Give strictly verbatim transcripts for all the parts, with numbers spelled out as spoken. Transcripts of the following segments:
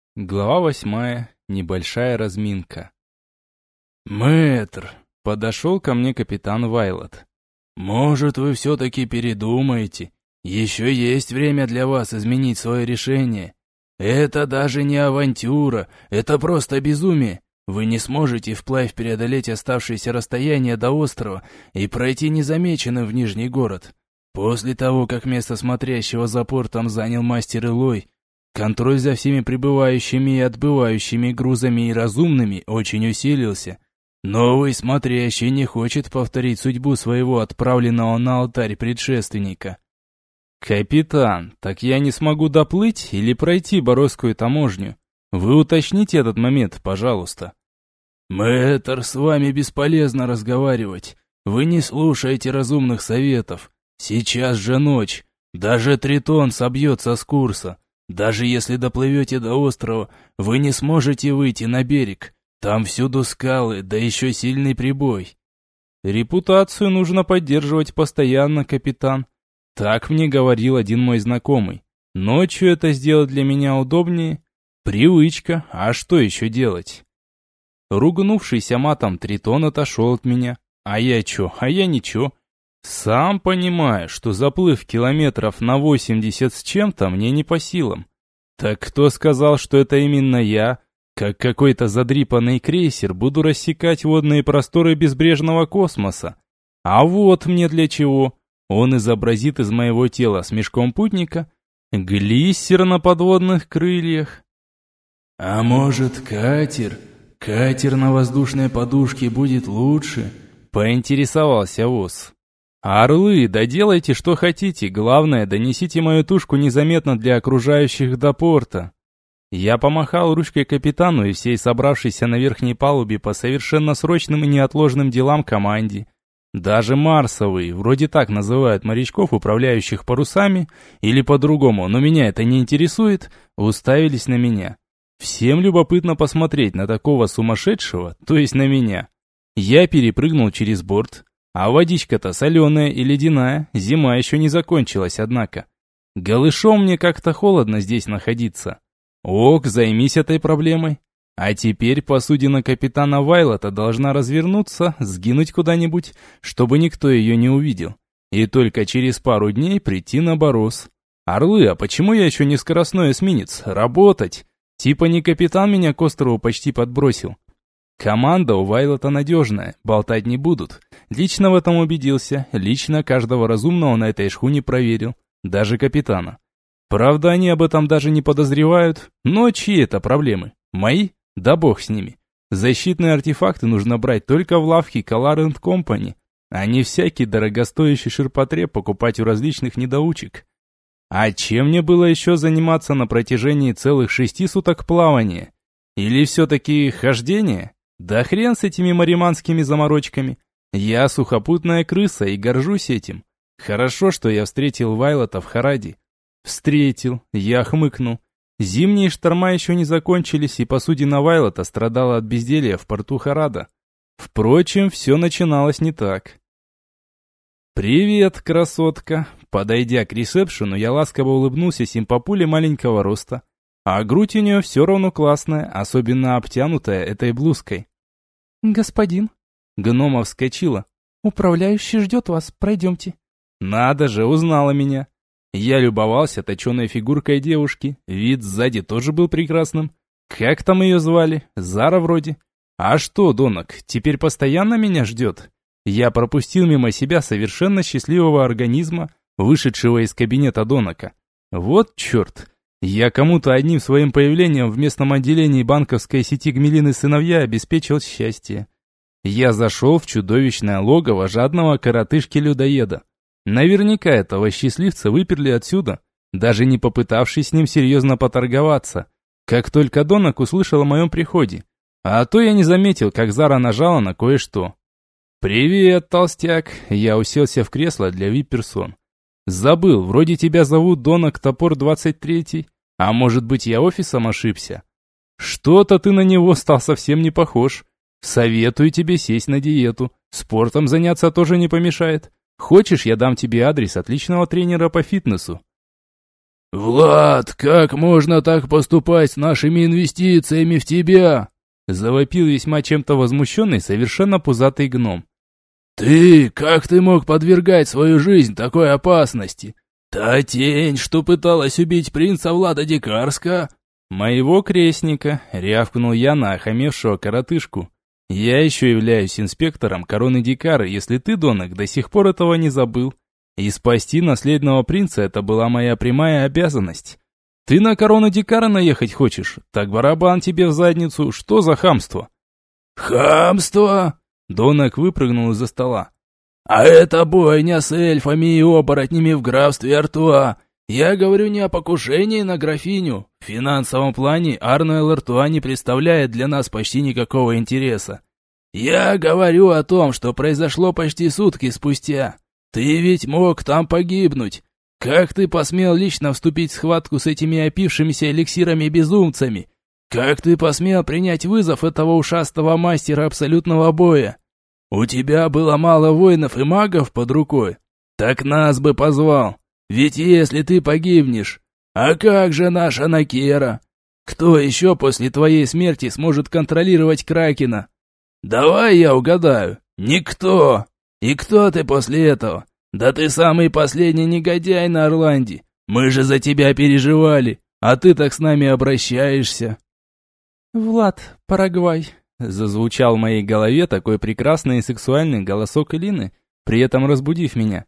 Глава восьмая. Небольшая разминка. «Мэтр!» — подошел ко мне капитан Вайлот. «Может, вы все-таки передумаете? Еще есть время для вас изменить свое решение. Это даже не авантюра, это просто безумие. Вы не сможете вплавь преодолеть оставшееся расстояние до острова и пройти незамеченным в Нижний город. После того, как место смотрящего за портом занял мастер Илой, контроль за всеми прибывающими и отбывающими грузами и разумными очень усилился. Новый смотрящий не хочет повторить судьбу своего отправленного на алтарь предшественника. «Капитан, так я не смогу доплыть или пройти Боровскую таможню? Вы уточните этот момент, пожалуйста». «Мэтр, с вами бесполезно разговаривать. Вы не слушаете разумных советов. Сейчас же ночь. Даже Тритон собьется с курса. Даже если доплывете до острова, вы не сможете выйти на берег. Там всюду скалы, да еще сильный прибой». «Репутацию нужно поддерживать постоянно, капитан. Так мне говорил один мой знакомый. Ночью это сделать для меня удобнее. Привычка, а что еще делать?» Ругнувшийся матом Тритон отошел от меня. А я че, а я ничего. Сам понимаю, что заплыв километров на восемьдесят с чем-то мне не по силам. Так кто сказал, что это именно я, как какой-то задрипанный крейсер, буду рассекать водные просторы безбрежного космоса? А вот мне для чего. Он изобразит из моего тела с мешком путника глиссер на подводных крыльях. «А может, катер? Катер на воздушной подушке будет лучше?» — поинтересовался Ос. «Орлы, да делайте, что хотите, главное, донесите мою тушку незаметно для окружающих до порта». Я помахал ручкой капитану и всей собравшейся на верхней палубе по совершенно срочным и неотложным делам команде. Даже марсовые, вроде так называют морячков, управляющих парусами, или по-другому, но меня это не интересует, уставились на меня. Всем любопытно посмотреть на такого сумасшедшего, то есть на меня. Я перепрыгнул через борт. А водичка-то соленая и ледяная, зима еще не закончилась, однако. Голышом мне как-то холодно здесь находиться. Ок, займись этой проблемой. А теперь посудина капитана Вайлота должна развернуться, сгинуть куда-нибудь, чтобы никто ее не увидел. И только через пару дней прийти на Борос. Орлы, а почему я еще не скоростной эсминец? Работать! Типа не капитан меня к острову почти подбросил. Команда у Вайлота надежная, болтать не будут. Лично в этом убедился, лично каждого разумного на этой шхуне проверил, даже капитана. Правда, они об этом даже не подозревают, но чьи это проблемы? Мои? Да бог с ними. Защитные артефакты нужно брать только в лавке Collar энд Company, а не всякий дорогостоящий ширпотреб покупать у различных недоучек. А чем мне было еще заниматься на протяжении целых шести суток плавания? Или все-таки хождение? Да хрен с этими мариманскими заморочками. Я сухопутная крыса и горжусь этим. Хорошо, что я встретил Вайлота в Хараде. Встретил, я хмыкнул. Зимние шторма еще не закончились, и посудина Вайлота страдала от безделья в порту Харада. Впрочем, все начиналось не так. «Привет, красотка!» Подойдя к ресепшену, я ласково улыбнулся симпапуле маленького роста. А грудь у нее все равно классная, особенно обтянутая этой блузкой. «Господин!» Гнома вскочила. «Управляющий ждет вас, пройдемте». Надо же, узнала меня. Я любовался точеной фигуркой девушки, вид сзади тоже был прекрасным. Как там ее звали? Зара вроде. А что, Донок, теперь постоянно меня ждет? Я пропустил мимо себя совершенно счастливого организма, вышедшего из кабинета Донока. Вот черт! Я кому-то одним своим появлением в местном отделении банковской сети «Гмелины сыновья» обеспечил счастье. Я зашел в чудовищное логово жадного коротышки-людоеда. Наверняка этого счастливца выперли отсюда, даже не попытавшись с ним серьезно поторговаться, как только Донок услышал о моем приходе. А то я не заметил, как Зара нажала на кое-что. «Привет, толстяк!» Я уселся в кресло для вип-персон. «Забыл, вроде тебя зовут Донок Топор двадцать третий, а может быть я офисом ошибся? Что-то ты на него стал совсем не похож. Советую тебе сесть на диету, спортом заняться тоже не помешает. Хочешь, я дам тебе адрес отличного тренера по фитнесу?» «Влад, как можно так поступать с нашими инвестициями в тебя?» Завопил весьма чем-то возмущенный, совершенно пузатый гном. «Ты, как ты мог подвергать свою жизнь такой опасности? Та тень, что пыталась убить принца Влада Дикарска?» «Моего крестника», — рявкнул я на охамевшего коротышку. «Я еще являюсь инспектором короны Дикары, если ты, Донок, до сих пор этого не забыл. И спасти наследного принца — это была моя прямая обязанность. Ты на корону Дикара наехать хочешь? Так барабан тебе в задницу, что за хамство?» «Хамство?» — Донок выпрыгнул из-за стола. «А это бойня с эльфами и оборотнями в графстве Артуа. Я говорю не о покушении на графиню. В финансовом плане Арнуэлл Артуа не представляет для нас почти никакого интереса. Я говорю о том, что произошло почти сутки спустя. Ты ведь мог там погибнуть. Как ты посмел лично вступить в схватку с этими опившимися эликсирами-безумцами? Как ты посмел принять вызов этого ушастого мастера абсолютного боя? У тебя было мало воинов и магов под рукой? Так нас бы позвал. Ведь если ты погибнешь, а как же наша Накера? Кто еще после твоей смерти сможет контролировать Кракена? Давай я угадаю. Никто. И кто ты после этого? Да ты самый последний негодяй на Орланде. Мы же за тебя переживали, а ты так с нами обращаешься». «Влад, Парагвай», — зазвучал в моей голове такой прекрасный и сексуальный голосок Элины, при этом разбудив меня.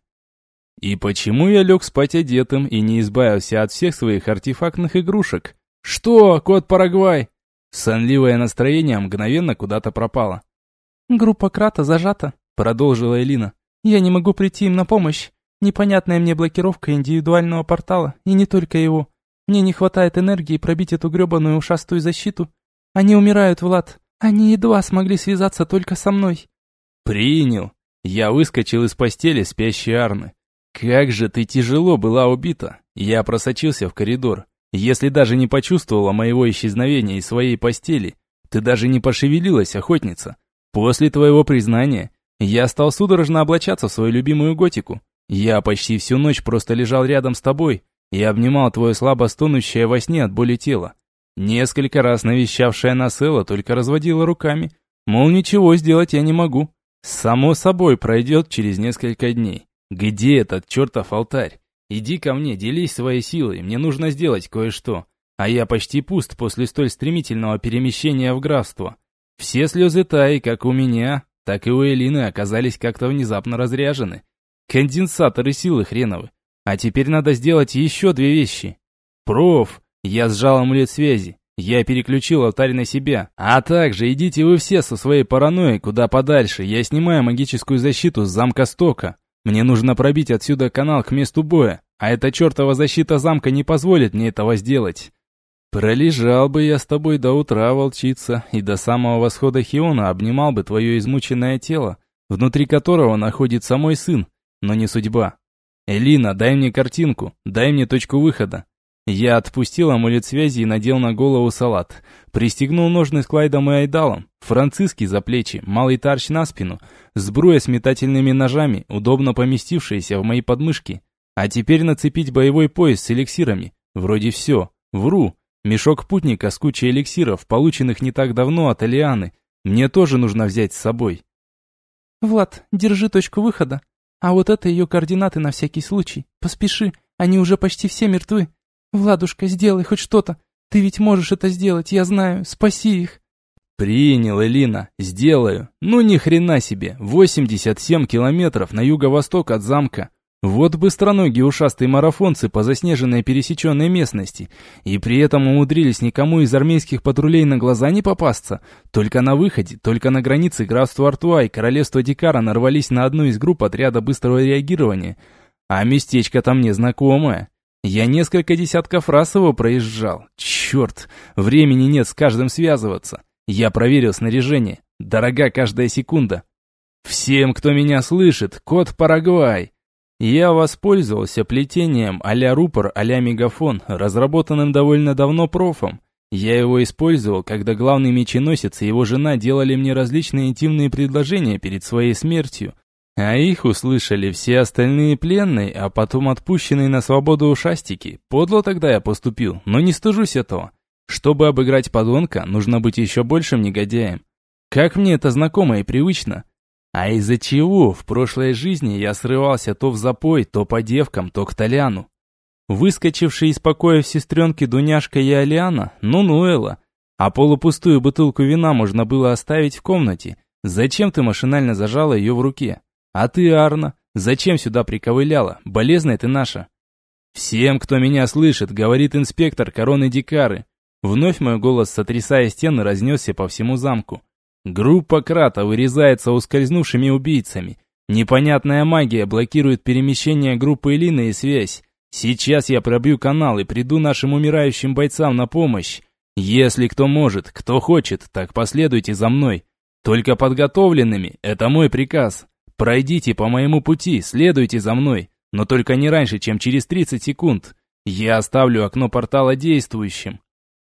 И почему я лег спать одетым и не избавился от всех своих артефактных игрушек? Что, кот Парагвай? Сонливое настроение мгновенно куда-то пропало. «Группа Крата зажата», — продолжила Элина. «Я не могу прийти им на помощь. Непонятная мне блокировка индивидуального портала, и не только его. Мне не хватает энергии пробить эту гребаную ушастую защиту. Они умирают, Влад. Они едва смогли связаться только со мной». «Принял». Я выскочил из постели спящей Арны. «Как же ты тяжело была убита!» Я просочился в коридор. Если даже не почувствовала моего исчезновения из своей постели, ты даже не пошевелилась, охотница. После твоего признания я стал судорожно облачаться в свою любимую готику. Я почти всю ночь просто лежал рядом с тобой и обнимал твое слабо стонущее во сне от боли тело. Несколько раз навещавшая нас Элла только разводила руками, мол, ничего сделать я не могу. Само собой пройдет через несколько дней. Где этот чертов алтарь? Иди ко мне, делись своей силой, мне нужно сделать кое-что. А я почти пуст после столь стремительного перемещения в графство. Все слезы Таи, как у меня, так и у Элины, оказались как-то внезапно разряжены. Конденсаторы силы хреновы. А теперь надо сделать еще две вещи. Проф, я сжал амулет связи. Я переключил алтарь на себя. А также идите вы все со своей паранойей куда подальше. Я снимаю магическую защиту с замка Стока. Мне нужно пробить отсюда канал к месту боя, а эта чертова защита замка не позволит мне этого сделать. Пролежал бы я с тобой до утра, волчица, и до самого восхода Хиона обнимал бы твое измученное тело, внутри которого находится мой сын, но не судьба. Элина, дай мне картинку, дай мне точку выхода. Я отпустил амулет связи и надел на голову салат. Пристегнул ножны с Клайдом и Айдалом, Франциски за плечи, малый тарч на спину, сбруя с метательными ножами, удобно поместившиеся в мои подмышки. А теперь нацепить боевой пояс с эликсирами. Вроде все. Вру. Мешок путника с кучей эликсиров, полученных не так давно от Алианы, мне тоже нужно взять с собой. «Влад, держи точку выхода. А вот это ее координаты на всякий случай. Поспеши, они уже почти все мертвы. Владушка, сделай хоть что-то. Ты ведь можешь это сделать, я знаю. Спаси их». «Принял, Элина, сделаю. Ну ни хрена себе, восемьдесят семь километров на юго-восток от замка. Вот быстроногие ушастые марафонцы по заснеженной пересеченной местности, и при этом умудрились никому из армейских патрулей на глаза не попасться. Только на выходе, только на границе графства Артуа и королевства Дикара нарвались на одну из групп отряда быстрого реагирования. А местечко-то мне знакомое. Я несколько десятков раз его проезжал. Черт, времени нет с каждым связываться. Я проверил снаряжение. Дорога каждая секунда. Всем, кто меня слышит, код Парагвай. Я воспользовался плетением а-ля рупор, а-ля мегафон, разработанным довольно давно профом. Я его использовал, когда главный меченосец и его жена делали мне различные интимные предложения перед своей смертью. А их услышали все остальные пленные, а потом отпущенные на свободу ушастики. Подло тогда я поступил, но не стыжусь этого. Чтобы обыграть подонка, нужно быть еще большим негодяем. Как мне это знакомо и привычно. А из-за чего в прошлой жизни я срывался то в запой, то по девкам, то к Толяну. Выскочившие из покоя сестренки Дуняшка и Алиана, ну-ну, Элла. А полупустую бутылку вина можно было оставить в комнате. Зачем ты машинально зажала ее в руке? А ты, Арна, зачем сюда приковыляла? Болезная ты наша. Всем, кто меня слышит, говорит инспектор короны Дикары. Вновь мой голос, сотрясая стены, разнесся по всему замку. Группа Крата вырезается ускользнувшими убийцами. Непонятная магия блокирует перемещение группы Элины и связь. Сейчас я пробью канал и приду нашим умирающим бойцам на помощь. Если кто может, кто хочет, так последуйте за мной. Только подготовленными, это мой приказ. Пройдите по моему пути, следуйте за мной, но только не раньше, чем через тридцать секунд. Я оставлю окно портала действующим.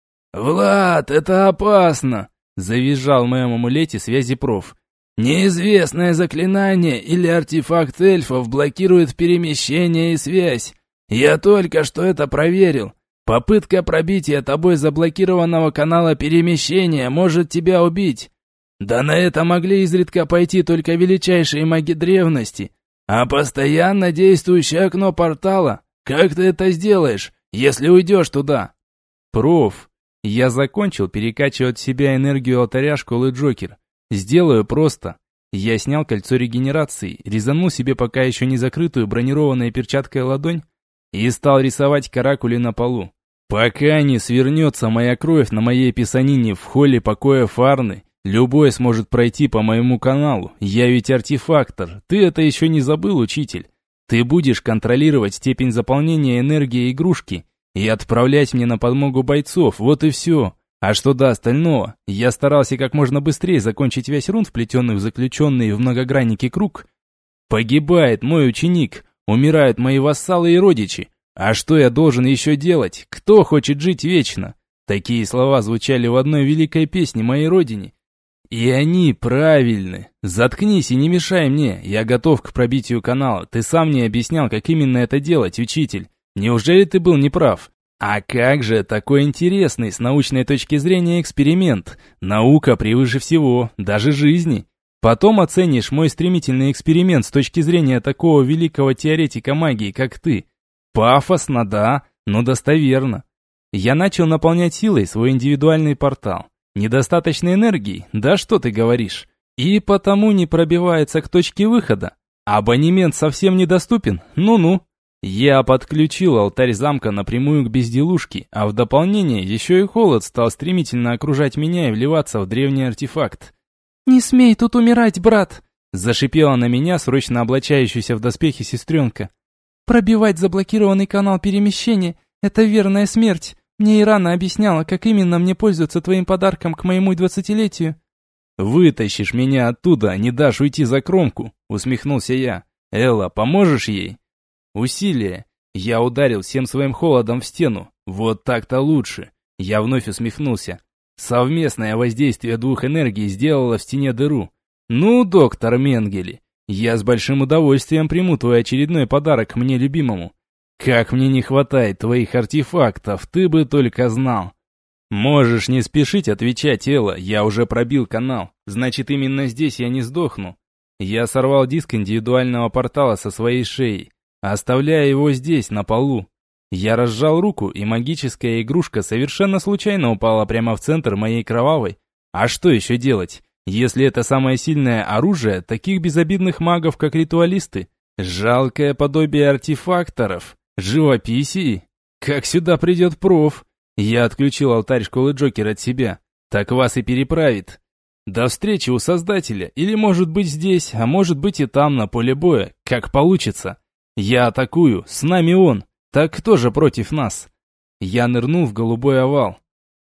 «Влад, это опасно!» – завизжал в моем амулете связи проф. «Неизвестное заклинание или артефакт эльфов блокирует перемещение и связь. Я только что это проверил. Попытка пробития тобой заблокированного канала перемещения может тебя убить. Да на это могли изредка пойти только величайшие маги древности. А постоянно действующее окно портала, как ты это сделаешь, если уйдешь туда?» «Проф, я закончил перекачивать в себя энергию алтаря школы Джокер. Сделаю просто. Я снял кольцо регенерации, резанул себе пока еще не закрытую бронированной перчаткой ладонь и стал рисовать каракули на полу. Пока не свернется моя кровь на моей писанине в холле покоя Фарны, любой сможет пройти по моему каналу. Я ведь артефактор. Ты это еще не забыл, учитель? Ты будешь контролировать степень заполнения энергии игрушки и отправлять мне на подмогу бойцов, вот и все. А что до остального, я старался как можно быстрее закончить весь рун, вплетенный в заключенный в многограннике круг. Погибает мой ученик, умирают мои вассалы и родичи. А что я должен еще делать? Кто хочет жить вечно? Такие слова звучали в одной великой песне моей родине. И они правильны. Заткнись и не мешай мне, я готов к пробитию канала. Ты сам мне объяснял, как именно это делать, учитель. Неужели ты был неправ? А как же такой интересный с научной точки зрения эксперимент? Наука превыше всего, даже жизни. Потом оценишь мой стремительный эксперимент с точки зрения такого великого теоретика магии, как ты. Пафосно, да, но достоверно. Я начал наполнять силой свой индивидуальный портал. Недостаточно энергии, да что ты говоришь? И потому не пробивается к точке выхода. Абонемент совсем недоступен, ну-ну. Я подключил алтарь замка напрямую к безделушке, а в дополнение еще и холод стал стремительно окружать меня и вливаться в древний артефакт. «Не смей тут умирать, брат!» Зашипела на меня срочно облачающаяся в доспехи сестренка. «Пробивать заблокированный канал перемещения – это верная смерть. Мне Ирана объясняла, как именно мне пользоваться твоим подарком к моему двадцатилетию». «Вытащишь меня оттуда, не дашь уйти за кромку», – усмехнулся я. «Элла, поможешь ей?» Усилие. Я ударил всем своим холодом в стену. Вот так-то лучше. Я вновь усмехнулся. Совместное воздействие двух энергий сделало в стене дыру. Ну, доктор Менгеле, я с большим удовольствием приму твой очередной подарок мне любимому. Как мне не хватает твоих артефактов, ты бы только знал. Можешь не спешить отвечать, Элла, я уже пробил канал. Значит, именно здесь я не сдохну. Я сорвал диск индивидуального портала со своей шеи, оставляя его здесь, на полу. Я разжал руку, и магическая игрушка совершенно случайно упала прямо в центр моей кровавой. А что еще делать, если это самое сильное оружие таких безобидных магов, как ритуалисты? Жалкое подобие артефакторов, живописии. Как сюда придет проф? Я отключил алтарь школы Джокер от себя. Так вас и переправит. До встречи у Создателя, или может быть здесь, а может быть и там, на поле боя, как получится. Я атакую, с нами он. Так кто же против нас? Я нырнул в голубой овал.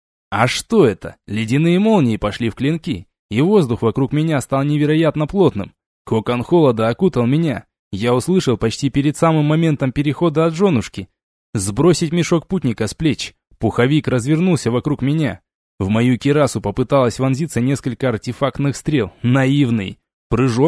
А что это? Ледяные молнии пошли в клинки, и воздух вокруг меня стал невероятно плотным. Кокон холода окутал меня. Я услышал почти перед самым моментом перехода от женушки. Сбросить мешок путника с плеч. Пуховик развернулся вокруг меня. В мою кирасу попыталась вонзиться несколько артефактных стрел. Наивный. Прыжок.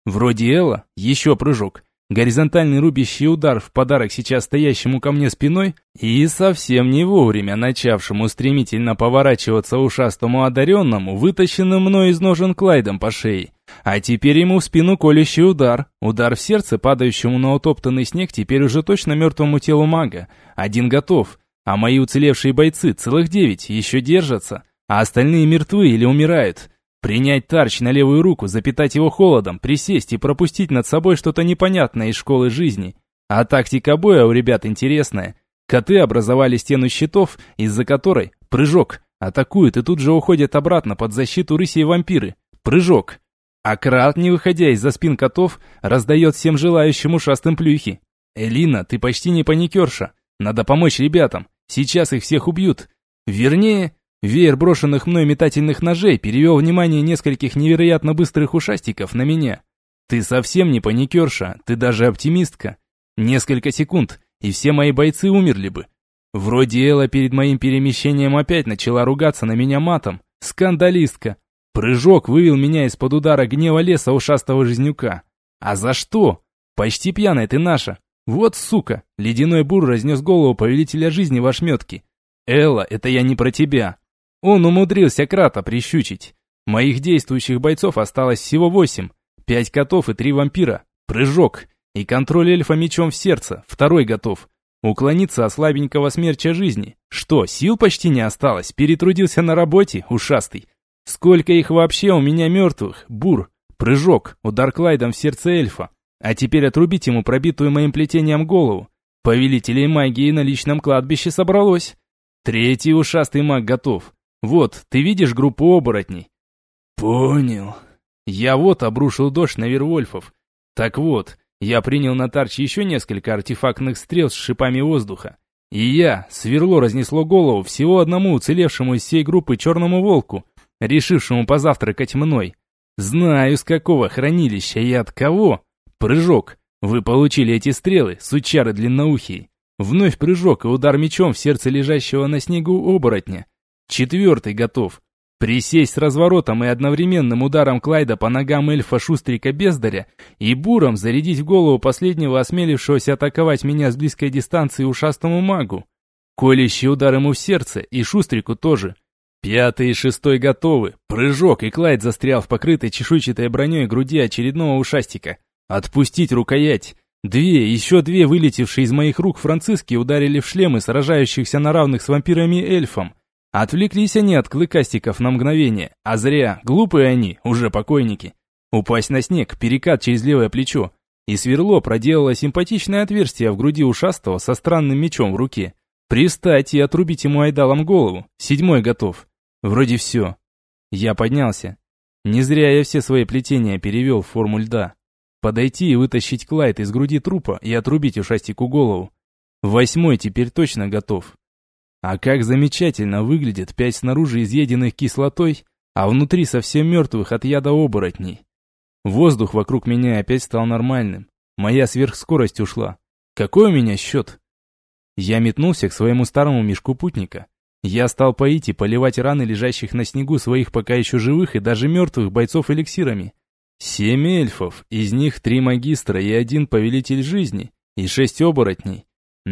Вроде Элла, еще прыжок. Горизонтальный рубящий удар в подарок сейчас стоящему ко мне спиной и совсем не вовремя начавшему стремительно поворачиваться ушастому одаренному, вытащенным мной из ножен Клайдом по шее. А теперь ему в спину колющий удар. Удар в сердце, падающему на утоптанный снег теперь уже точно мертвому телу мага. Один готов, а мои уцелевшие бойцы, целых девять, еще держатся, а остальные мертвы или умирают. Принять тарч на левую руку, запитать его холодом, присесть и пропустить над собой что-то непонятное из школы жизни. А тактика боя у ребят интересная. Коты образовали стену щитов, из-за которой прыжок. Атакуют и тут же уходят обратно под защиту рыси и вампиры. Прыжок. А Крат, не выходя из-за спин котов, раздает всем желающим ушастым плюхи. «Элина, ты почти не паникерша. Надо помочь ребятам. Сейчас их всех убьют. Вернее...» Веер брошенных мной метательных ножей перевел внимание нескольких невероятно быстрых ушастиков на меня. Ты совсем не паникерша, ты даже оптимистка. Несколько секунд, и все мои бойцы умерли бы. Вроде Элла перед моим перемещением опять начала ругаться на меня матом. Скандалистка. Прыжок вывел меня из-под удара гнева леса ушастого жизнюка. А за что? Почти пьяная ты наша. Вот сука, ледяной бур разнес голову повелителя жизни в ошметки. Элла, это я не про тебя. Он умудрился Крата прищучить. Моих действующих бойцов осталось всего восемь. Пять котов и три вампира. Прыжок. И контроль эльфа мечом в сердце. Второй готов. Уклониться от слабенького смерча жизни. Что, сил почти не осталось? Перетрудился на работе, ушастый. Сколько их вообще у меня мертвых? Бур. Прыжок. Удар Клайдом в сердце эльфа. А теперь отрубить ему пробитую моим плетением голову. Повелителей магии на личном кладбище собралось. Третий ушастый маг готов. Вот, ты видишь группу оборотней? Понял. Я вот обрушил дождь на вервольфов. Так вот, я принял на тарч еще несколько артефактных стрел с шипами воздуха. И я, сверло разнесло голову всего одному уцелевшему из всей группы черному волку, решившему позавтракать мной. Знаю, с какого хранилища и от кого. Прыжок. Вы получили эти стрелы, сучары длинноухие. Вновь прыжок и удар мечом в сердце лежащего на снегу оборотня. Четвертый готов. Присесть с разворотом и одновременным ударом Клайда по ногам эльфа Шустрика-Бездаря и буром зарядить в голову последнего осмелившегося атаковать меня с близкой дистанции ушастому магу. Колющий удар ему в сердце и Шустрику тоже. Пятый и шестой готовы. Прыжок, и Клайд застрял в покрытой чешуйчатой броней груди очередного ушастика. Отпустить рукоять. Две, еще две вылетевшие из моих рук франциски ударили в шлемы сражающихся на равных с вампирами эльфом. Отвлеклись они от клыкастиков на мгновение, а зря, глупые они, уже покойники. Упасть на снег, перекат через левое плечо, и сверло проделало симпатичное отверстие в груди ушастого со странным мечом в руке. Пристать и отрубить ему айдалом голову. Седьмой готов. Вроде все. Я поднялся. Не зря я все свои плетения перевел в форму льда. Подойти и вытащить Клайд из груди трупа и отрубить ушастику голову. Восьмой теперь точно готов. А как замечательно выглядит пять снаружи изъеденных кислотой, а внутри совсем мертвых от яда оборотней. Воздух вокруг меня опять стал нормальным. Моя сверхскорость ушла. Какой у меня счет? Я метнулся к своему старому мешку путника. Я стал поить и поливать раны лежащих на снегу своих пока еще живых и даже мертвых бойцов эликсирами. Семь эльфов, из них три магистра и один повелитель жизни, и шесть оборотней.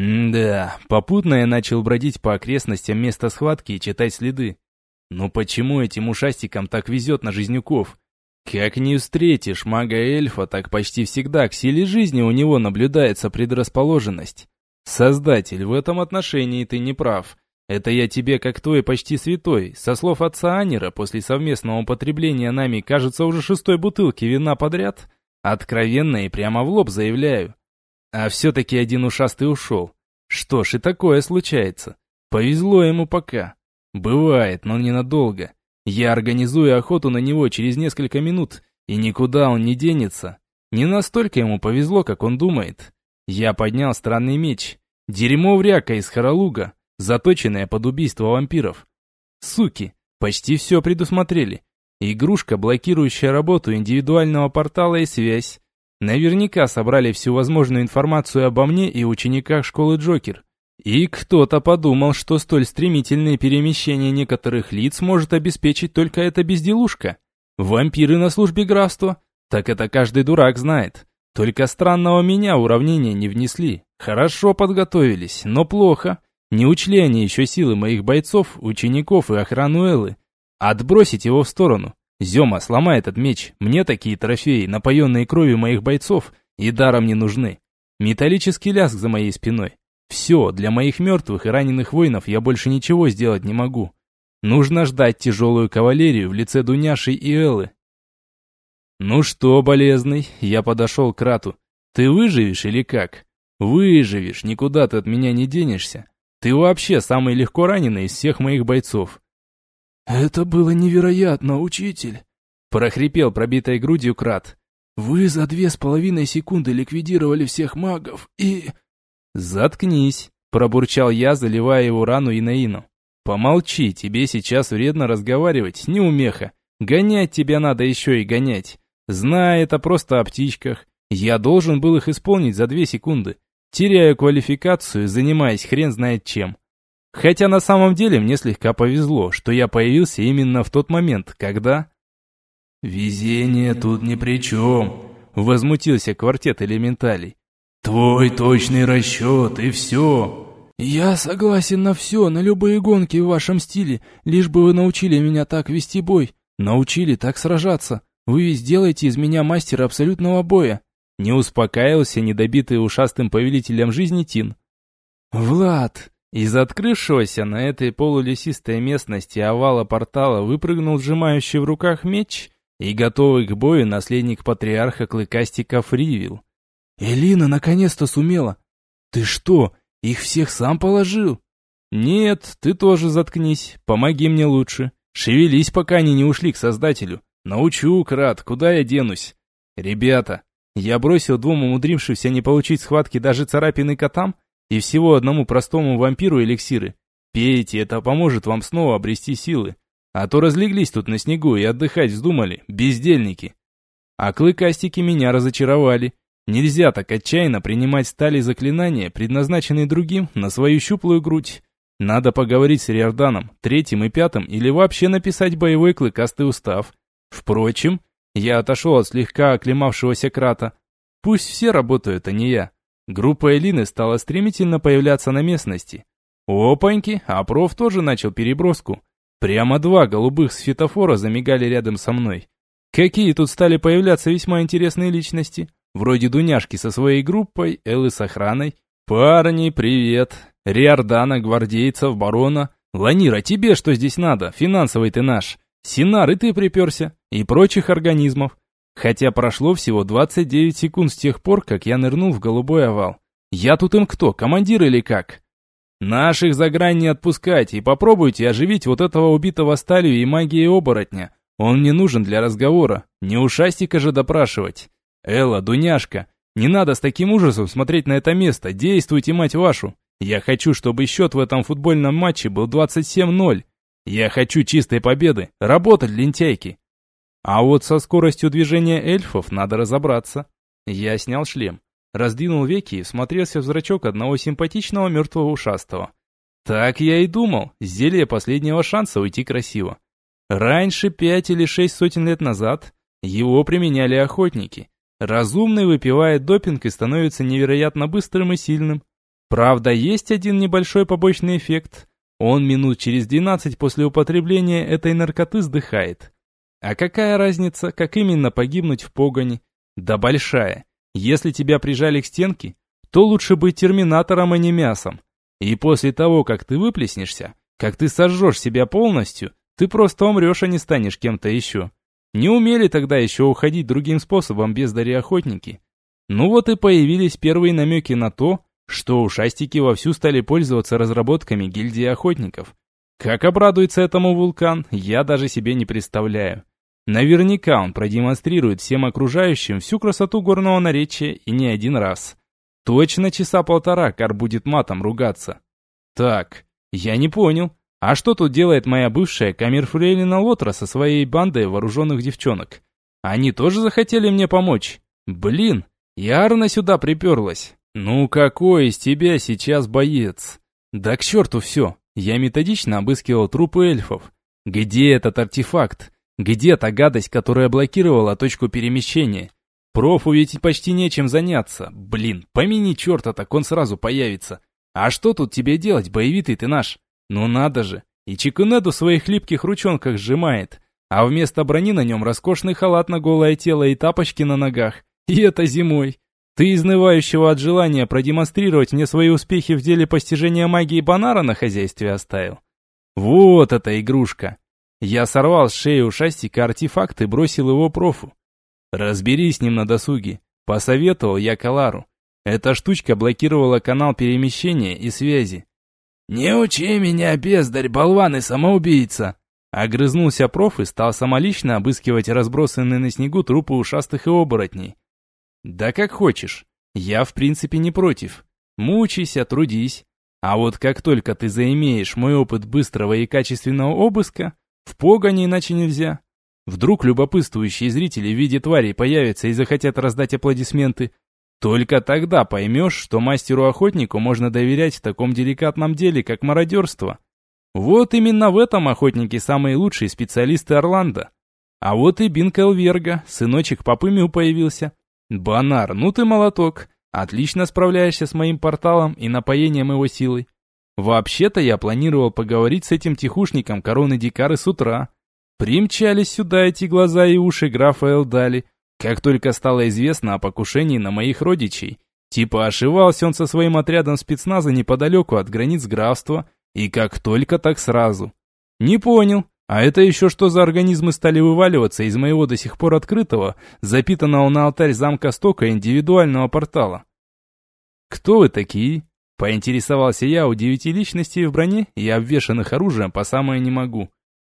М-да, попутно я начал бродить по окрестностям места схватки и читать следы. Но почему этим ушастикам так везет на жизнюков? Как не встретишь мага-эльфа, так почти всегда к силе жизни у него наблюдается предрасположенность. Создатель, в этом отношении ты не прав. Это я тебе, как твой почти святой, со слов отца Анира, после совместного употребления нами, кажется, уже шестой бутылки вина подряд, откровенно и прямо в лоб заявляю. А все-таки один ушастый ушел. Что ж, и такое случается. Повезло ему пока. Бывает, но ненадолго. Я организую охоту на него через несколько минут, и никуда он не денется. Не настолько ему повезло, как он думает. Я поднял странный меч. Дерьмо вряка из Харалуга, заточенное под убийство вампиров. Суки, почти все предусмотрели. Игрушка, блокирующая работу индивидуального портала и связь. Наверняка собрали всю возможную информацию обо мне и учениках школы Джокер. И кто-то подумал, что столь стремительное перемещение некоторых лиц может обеспечить только эта безделушка. Вампиры на службе графства? Так это каждый дурак знает. Только странного меня уравнения не внесли. Хорошо подготовились, но плохо. Не учли они еще силы моих бойцов, учеников и охрану Эллы. Отбросить его в сторону. Зема, сломай этот меч. Мне такие трофеи, напоенные кровью моих бойцов, и даром не нужны. Металлический лязг за моей спиной. Все, для моих мертвых и раненых воинов я больше ничего сделать не могу. Нужно ждать тяжелую кавалерию в лице Дуняши и Эллы. «Ну что, болезный?» Я подошел к Рату. «Ты выживешь или как?» «Выживешь, никуда ты от меня не денешься. Ты вообще самый легко раненый из всех моих бойцов». «Это было невероятно, учитель!» прохрипел пробитой грудью Крат. «Вы за две с половиной секунды ликвидировали всех магов и...» «Заткнись!» – пробурчал я, заливая его рану Инаину. «Помолчи, тебе сейчас вредно разговаривать, неумеха. Гонять тебя надо еще и гонять. Знай, это просто о птичках. Я должен был их исполнить за две секунды. Теряю квалификацию, занимаясь хрен знает чем. Хотя на самом деле мне слегка повезло, что я появился именно в тот момент, когда...» «Везение тут ни при чем», — возмутился квартет элементалей. «Твой точный расчет и все». «Я согласен на все, на любые гонки в вашем стиле, лишь бы вы научили меня так вести бой, научили так сражаться. Вы ведь сделаете из меня мастера абсолютного боя». Не успокаивался недобитый ушастым повелителем жизни Тин. «Влад!» Из открывшегося на этой полулесистой местности овала портала выпрыгнул сжимающий в руках меч и готовый к бою наследник патриарха клыкастиков Ривил. «Элина наконец-то сумела! Ты что, их всех сам положил?» «Нет, ты тоже заткнись, помоги мне лучше. Шевелись, пока они не ушли к Создателю. Научу, Крат, куда я денусь? Ребята, я бросил двум умудрившимся не получить схватки даже царапины котам и всего одному простому вампиру эликсиры. Пейте, это поможет вам снова обрести силы. А то разлеглись тут на снегу и отдыхать вздумали, бездельники. А клыкастики меня разочаровали. Нельзя так отчаянно принимать стали заклинания, предназначенные другим, на свою щуплую грудь. Надо поговорить с Риорданом, третьим и пятым, или вообще написать боевой клыкастый устав. Впрочем, я отошел от слегка оклемавшегося Крата. Пусть все работают, а не я. Группа Элины стала стремительно появляться на местности. Опаньки, а проф тоже начал переброску. Прямо два голубых светофора замигали рядом со мной. Какие тут стали появляться весьма интересные личности. Вроде Дуняшки со своей группой, Эллы с охраной. Парни, привет. Риордана, гвардейцев, барона. Ланира, тебе что здесь надо? Финансовый ты наш. Синар, и ты приперся. И прочих организмов. Хотя прошло всего двадцать девять секунд с тех пор, как я нырнул в голубой овал. Я тут им кто, командир или как? Наших за грань не отпускать и попробуйте оживить вот этого убитого сталью и магией оборотня. Он мне нужен для разговора. Не ушастика же допрашивать. Элла, Дуняшка, не надо с таким ужасом смотреть на это место. Действуйте, мать вашу. Я хочу, чтобы счет в этом футбольном матче был двадцать семь ноль. Я хочу чистой победы. Работать, лентяйки. А вот со скоростью движения эльфов надо разобраться. Я снял шлем, раздвинул веки и всмотрелся в зрачок одного симпатичного мертвого ушастого. Так я и думал, зелье последнего шанса уйти красиво. Раньше, пять или шесть сотен лет назад, его применяли охотники. Разумный выпивает допинг и становится невероятно быстрым и сильным. Правда, есть один небольшой побочный эффект. Он минут через двенадцать после употребления этой наркоты сдыхает. А какая разница, как именно погибнуть в погоне? Да большая. Если тебя прижали к стенке, то лучше быть терминатором, а не мясом. И после того, как ты выплеснешься, как ты сожжешь себя полностью, ты просто умрешь, а не станешь кем-то еще. Не умели тогда еще уходить другим способом бездари охотники. Ну вот и появились первые намеки на то, что ушастики вовсю стали пользоваться разработками гильдии охотников. Как обрадуется этому вулкан, я даже себе не представляю. Наверняка он продемонстрирует всем окружающим всю красоту горного наречия и не один раз. Точно часа полтора Кар будет матом ругаться. Так, я не понял, а что тут делает моя бывшая камерфрейлина Лотра со своей бандой вооруженных девчонок? Они тоже захотели мне помочь? Блин, Ярна сюда приперлась. Ну какой из тебя сейчас боец? Да к черту все, я методично обыскивал трупы эльфов. Где этот артефакт? Где та гадость, которая блокировала точку перемещения? Профу ведь почти нечем заняться. Блин, помяни черта, так он сразу появится. А что тут тебе делать, боевитый ты наш? Ну надо же. И Чикунеду в своих хлипких ручонках сжимает. А вместо брони на нем роскошный халат на голое тело и тапочки на ногах. И это зимой. Ты, изнывающего от желания продемонстрировать мне свои успехи в деле постижения магии Бонара, на хозяйстве оставил? Вот эта игрушка. Я сорвал с шеи у Шастика артефакт и бросил его профу. Разберись с ним на досуге. Посоветовал я Калару. Эта штучка блокировала канал перемещения и связи. «Не учи меня, бездарь, болван и самоубийца!» Огрызнулся проф и стал самолично обыскивать разбросанные на снегу трупы ушастых и оборотней. «Да как хочешь. Я в принципе не против. Мучайся, трудись. А вот как только ты заимеешь мой опыт быстрого и качественного обыска, в погоне иначе нельзя. Вдруг любопытствующие зрители в виде тварей появятся и захотят раздать аплодисменты. Только тогда поймешь, что мастеру-охотнику можно доверять в таком деликатном деле, как мародерство. Вот именно в этом охотники самые лучшие специалисты Орландо. А вот и Бинк Элверга, сыночек Попымю появился. Бонар, ну ты молоток. Отлично справляешься с моим порталом и напоением его силой. Вообще-то я планировал поговорить с этим тихушником короны Дикары с утра. Примчались сюда эти глаза и уши графа Элдали, как только стало известно о покушении на моих родичей. Типа ошивался он со своим отрядом спецназа неподалеку от границ графства, и как только так сразу. Не понял, а это еще что за организмы стали вываливаться из моего до сих пор открытого, запитанного на алтарь замка Стока индивидуального портала? Кто вы такие? Поинтересовался я у девяти личностей в броне и обвешанных оружием по самое не могу.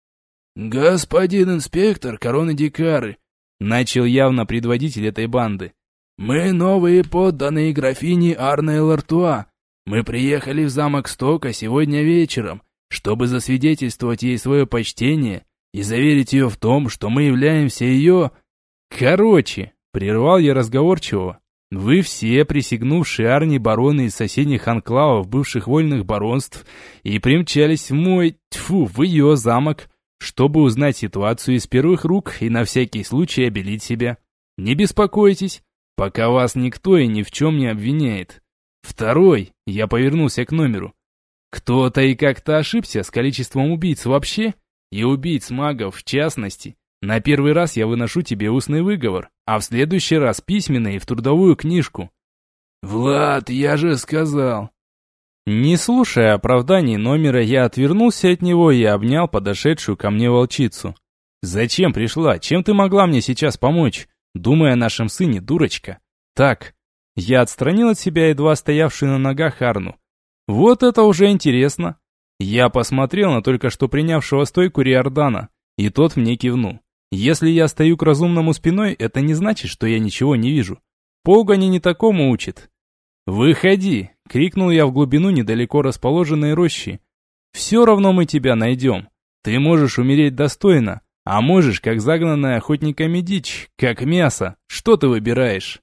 «Господин инспектор короны Дикары», — начал явно предводитель этой банды. «Мы новые подданные графини Арне Лартуа. Мы приехали в замок Стока сегодня вечером, чтобы засвидетельствовать ей свое почтение и заверить ее в том, что мы являемся ее...» «Короче», — прервал я разговорчивого, — «вы все присягнувшие Арни бароны из соседних анклавов бывших вольных баронств и примчались в мой, тьфу, в ее замок, чтобы узнать ситуацию из первых рук и на всякий случай обелить себя. Не беспокойтесь, пока вас никто и ни в чем не обвиняет. Второй, я повернулся к номеру. Кто-то и как-то ошибся с количеством убийц вообще, и убийц магов в частности. На первый раз я выношу тебе устный выговор, а в следующий раз письменный и в трудовую книжку». «Влад, я же сказал...» Не слушая оправданий номера, я отвернулся от него и обнял подошедшую ко мне волчицу. «Зачем пришла? Чем ты могла мне сейчас помочь? Думая о нашем сыне, дурочка». «Так». Я отстранил от себя едва стоявшую на ногах Арну. «Вот это уже интересно». Я посмотрел на только что принявшего стойку Риордана, и тот мне кивнул. «Если я стою к разумному спиной, это не значит, что я ничего не вижу. Погони не такому учит». «Выходи!» — крикнул я в глубину недалеко расположенной рощи. «Все равно мы тебя найдем. Ты можешь умереть достойно, а можешь, как загнанная охотниками дичь, как мясо. Что ты выбираешь?»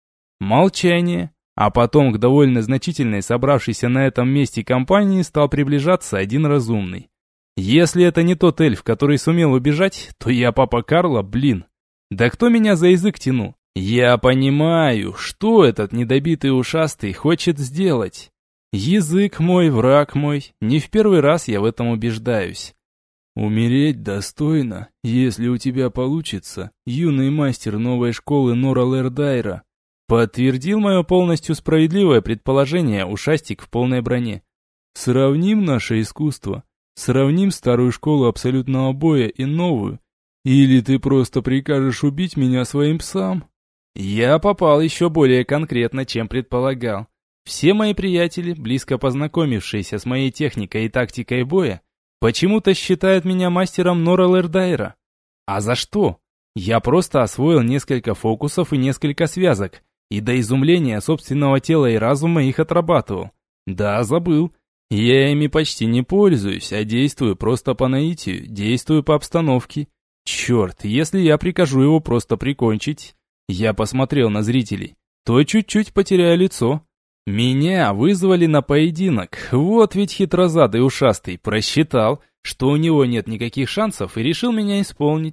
Молчание, а потом к довольно значительной собравшейся на этом месте компании стал приближаться один разумный. Если это не тот эльф, который сумел убежать, то я папа Карло, блин. Да кто меня за язык тянул? Я понимаю, что этот недобитый ушастый хочет сделать. Язык мой, враг мой, не в первый раз я в этом убеждаюсь. «Умереть достойно, если у тебя получится, юный мастер новой школы Нора Лердайра», подтвердил мое полностью справедливое предположение ушастик в полной броне. «Сравним наше искусство, сравним старую школу абсолютного боя и новую, или ты просто прикажешь убить меня своим псам?» Я попал еще более конкретно, чем предполагал. Все мои приятели, близко познакомившиеся с моей техникой и тактикой боя, почему-то считают меня мастером Нора Лердайра. А за что? Я просто освоил несколько фокусов и несколько связок, и до изумления собственного тела и разума их отрабатывал. Да, забыл. Я ими почти не пользуюсь, а действую просто по наитию, действую по обстановке. Черт, если я прикажу его просто прикончить... Я посмотрел на зрителей, то чуть-чуть потеряю лицо. Меня вызвали на поединок, вот ведь хитрозадый ушастый просчитал, что у него нет никаких шансов и решил меня исполнить.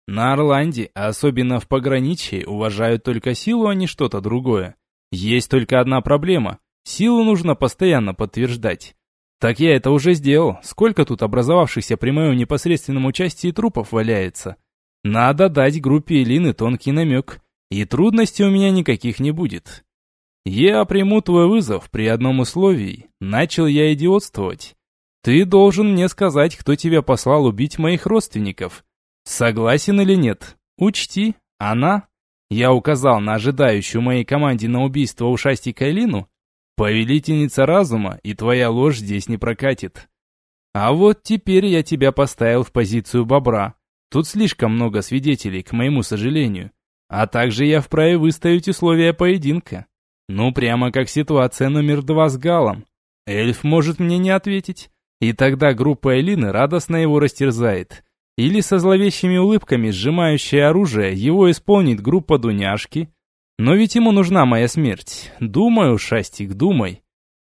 На Орланде, особенно в пограничье, уважают только силу, а не что-то другое. Есть только одна проблема. Силу нужно постоянно подтверждать. Так я это уже сделал. Сколько тут образовавшихся при моем непосредственном участии трупов валяется? Надо дать группе Элины тонкий намек, и трудностей у меня никаких не будет. Я приму твой вызов при одном условии. Начал я идиотствовать. Ты должен мне сказать, кто тебя послал убить моих родственников. Согласен или нет? Учти, она, я указал на ожидающую моей команде на убийство ушастика Элину, повелительница разума, и твоя ложь здесь не прокатит. А вот теперь я тебя поставил в позицию бобра. Тут слишком много свидетелей, к моему сожалению. А также я вправе выставить условия поединка. Ну, прямо как ситуация номер два с Галом. Эльф может мне не ответить, и тогда группа Элины радостно его растерзает. Или со зловещими улыбками, сжимающая оружие, его исполнит группа Дуняшки. Но ведь ему нужна моя смерть. Думай, ушастик, думай.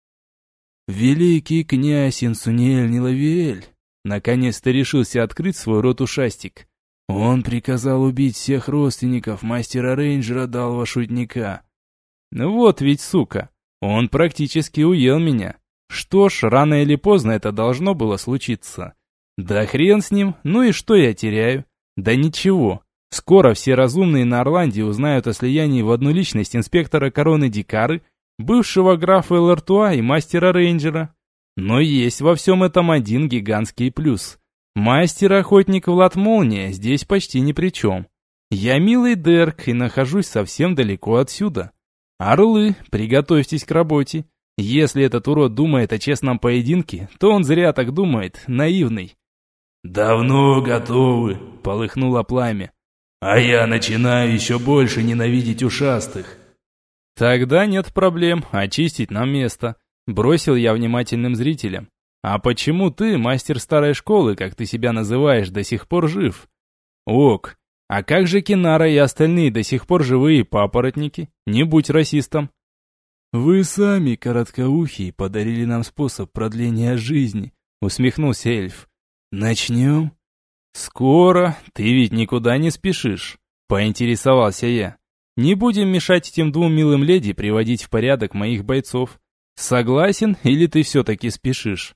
Великий князь Инсуниэль Нилавиэль наконец-то решился открыть свой рот ушастик. Он приказал убить всех родственников мастера-рейнджера Далва Шутника. Ну вот ведь, сука, он практически уел меня. Что ж, рано или поздно это должно было случиться. Да хрен с ним, ну и что я теряю? Да ничего. Скоро все разумные на Орланде узнают о слиянии в одну личность инспектора короны Дикары, бывшего графа Элартуа и мастера-рейнджера. Но есть во всем этом один гигантский плюс. Мастер-охотник Влад Молния здесь почти ни при чем. Я милый Дерк и нахожусь совсем далеко отсюда. Орлы, приготовьтесь к работе. Если этот урод думает о честном поединке, то он зря так думает, наивный. «Давно готовы», — полыхнуло пламя. «А я начинаю еще больше ненавидеть ушастых». «Тогда нет проблем, очистить нам место», — бросил я внимательным зрителям. «А почему ты, мастер старой школы, как ты себя называешь, до сих пор жив?» «Ок, а как же Кинара и остальные до сих пор живые папоротники? Не будь расистом». «Вы сами, короткоухие, подарили нам способ продления жизни», — усмехнулся эльф. «Начнем?» «Скоро, ты ведь никуда не спешишь», — поинтересовался я. «Не будем мешать этим двум милым леди приводить в порядок моих бойцов. Согласен или ты все-таки спешишь?»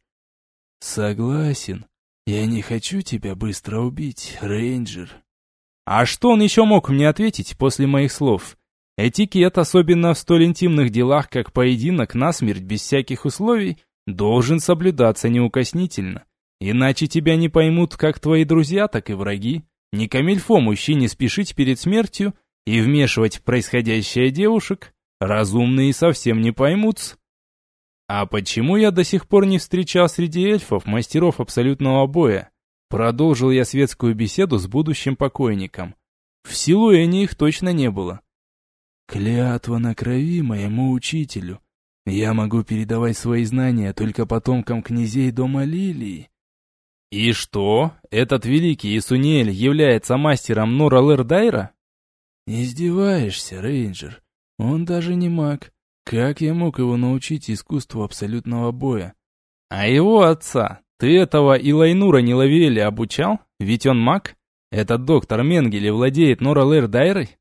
«Согласен. Я не хочу тебя быстро убить, рейнджер». А что он еще мог мне ответить после моих слов? Этикет, особенно в столь интимных делах, как поединок насмерть без всяких условий, должен соблюдаться неукоснительно. Иначе тебя не поймут как твои друзья, так и враги. Не камильфо мужчине спешить перед смертью и вмешивать в происходящее девушек. Разумные совсем не поймутся. А почему я до сих пор не встречал среди эльфов мастеров абсолютного боя? Продолжил я светскую беседу с будущим покойником. В Силуэне их точно не было. «Клятва на крови моему учителю. Я могу передавать свои знания только потомкам князей дома Лилии». «И что, этот великий Исуниэль является мастером Нора-Лэр-Дайра?» «Издеваешься, рейнджер. Он даже не маг. Как я мог его научить искусству абсолютного боя?» «А его отца? Ты этого Илайнура Нилавиэля обучал? Ведь он маг? Этот доктор Менгеле владеет Нора-Лэр-Дайрой?»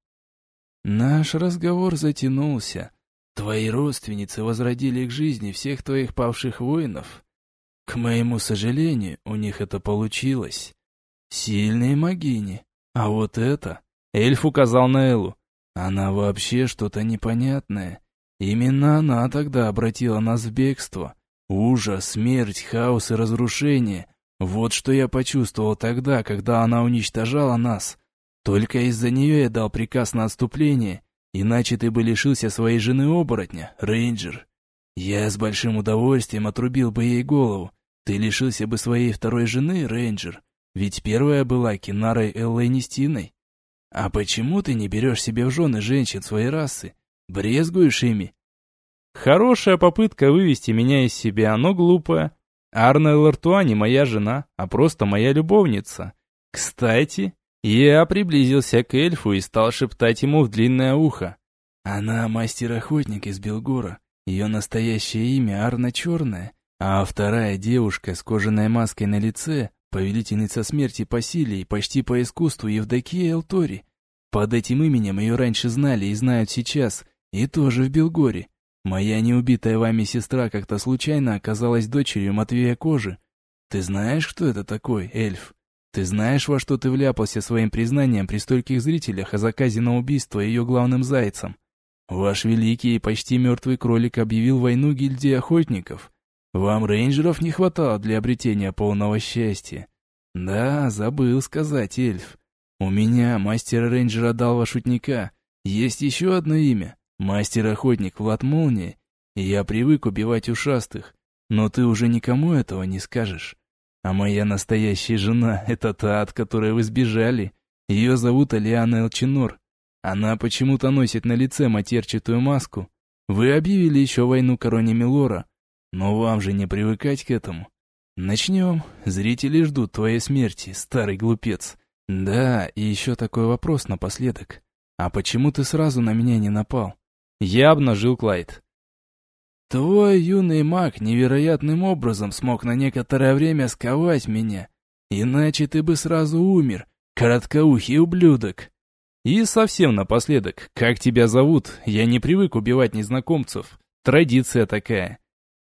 «Наш разговор затянулся. Твои родственницы возродили к жизни всех твоих павших воинов. К моему сожалению, у них это получилось. Сильные могини. А вот это...» Эльф указал на Эллу. «Она вообще что-то непонятное. Именно она тогда обратила нас в бегство. Ужас, смерть, хаос и разрушение. Вот что я почувствовал тогда, когда она уничтожала нас. Только из-за нее я дал приказ на отступление, иначе ты бы лишился своей жены-оборотня, рейнджер. Я с большим удовольствием отрубил бы ей голову. Ты лишился бы своей второй жены, рейнджер, ведь первая была Кинарой Эллой Нестиной. А почему ты не берешь себе в жены женщин своей расы? Брезгуешь ими?» Хорошая попытка вывести меня из себя, но глупая. Арна Элартуа не моя жена, а просто моя любовница. Кстати, я приблизился к эльфу и стал шептать ему в длинное ухо. «Она мастер-охотник из Белгора. Ее настоящее имя Арна Черная, а вторая девушка с кожаной маской на лице Повелительница смерти по силе и почти по искусству Евдокия Элтори. Под этим именем ее раньше знали и знают сейчас, и тоже в Белгоре. Моя неубитая вами сестра как-то случайно оказалась дочерью Матвея Кожи. Ты знаешь, кто это такой, эльф? Ты знаешь, во что ты вляпался своим признанием при стольких зрителях о заказе на убийство ее главным зайцем? Ваш великий и почти мертвый кролик объявил войну гильдии охотников. Вам рейнджеров не хватало для обретения полного счастья. Да, забыл сказать, эльф. У меня, мастера-рейнджера Далва Шутника, есть еще одно имя. Мастер-охотник Влад Молния. И я привык убивать ушастых. Но ты уже никому этого не скажешь. А моя настоящая жена — это та, от которой вы сбежали. Ее зовут Алиана Элчинор. Она почему-то носит на лице матерчатую маску. Вы объявили еще войну короне Милора. Но вам же не привыкать к этому. Начнем. Зрители ждут твоей смерти, старый глупец. Да, и еще такой вопрос напоследок. А почему ты сразу на меня не напал? Я обнажил Клайд. Твой юный маг невероятным образом смог на некоторое время сковать меня. Иначе ты бы сразу умер, короткоухий ублюдок. И совсем напоследок, как тебя зовут? Я не привык убивать незнакомцев. Традиция такая.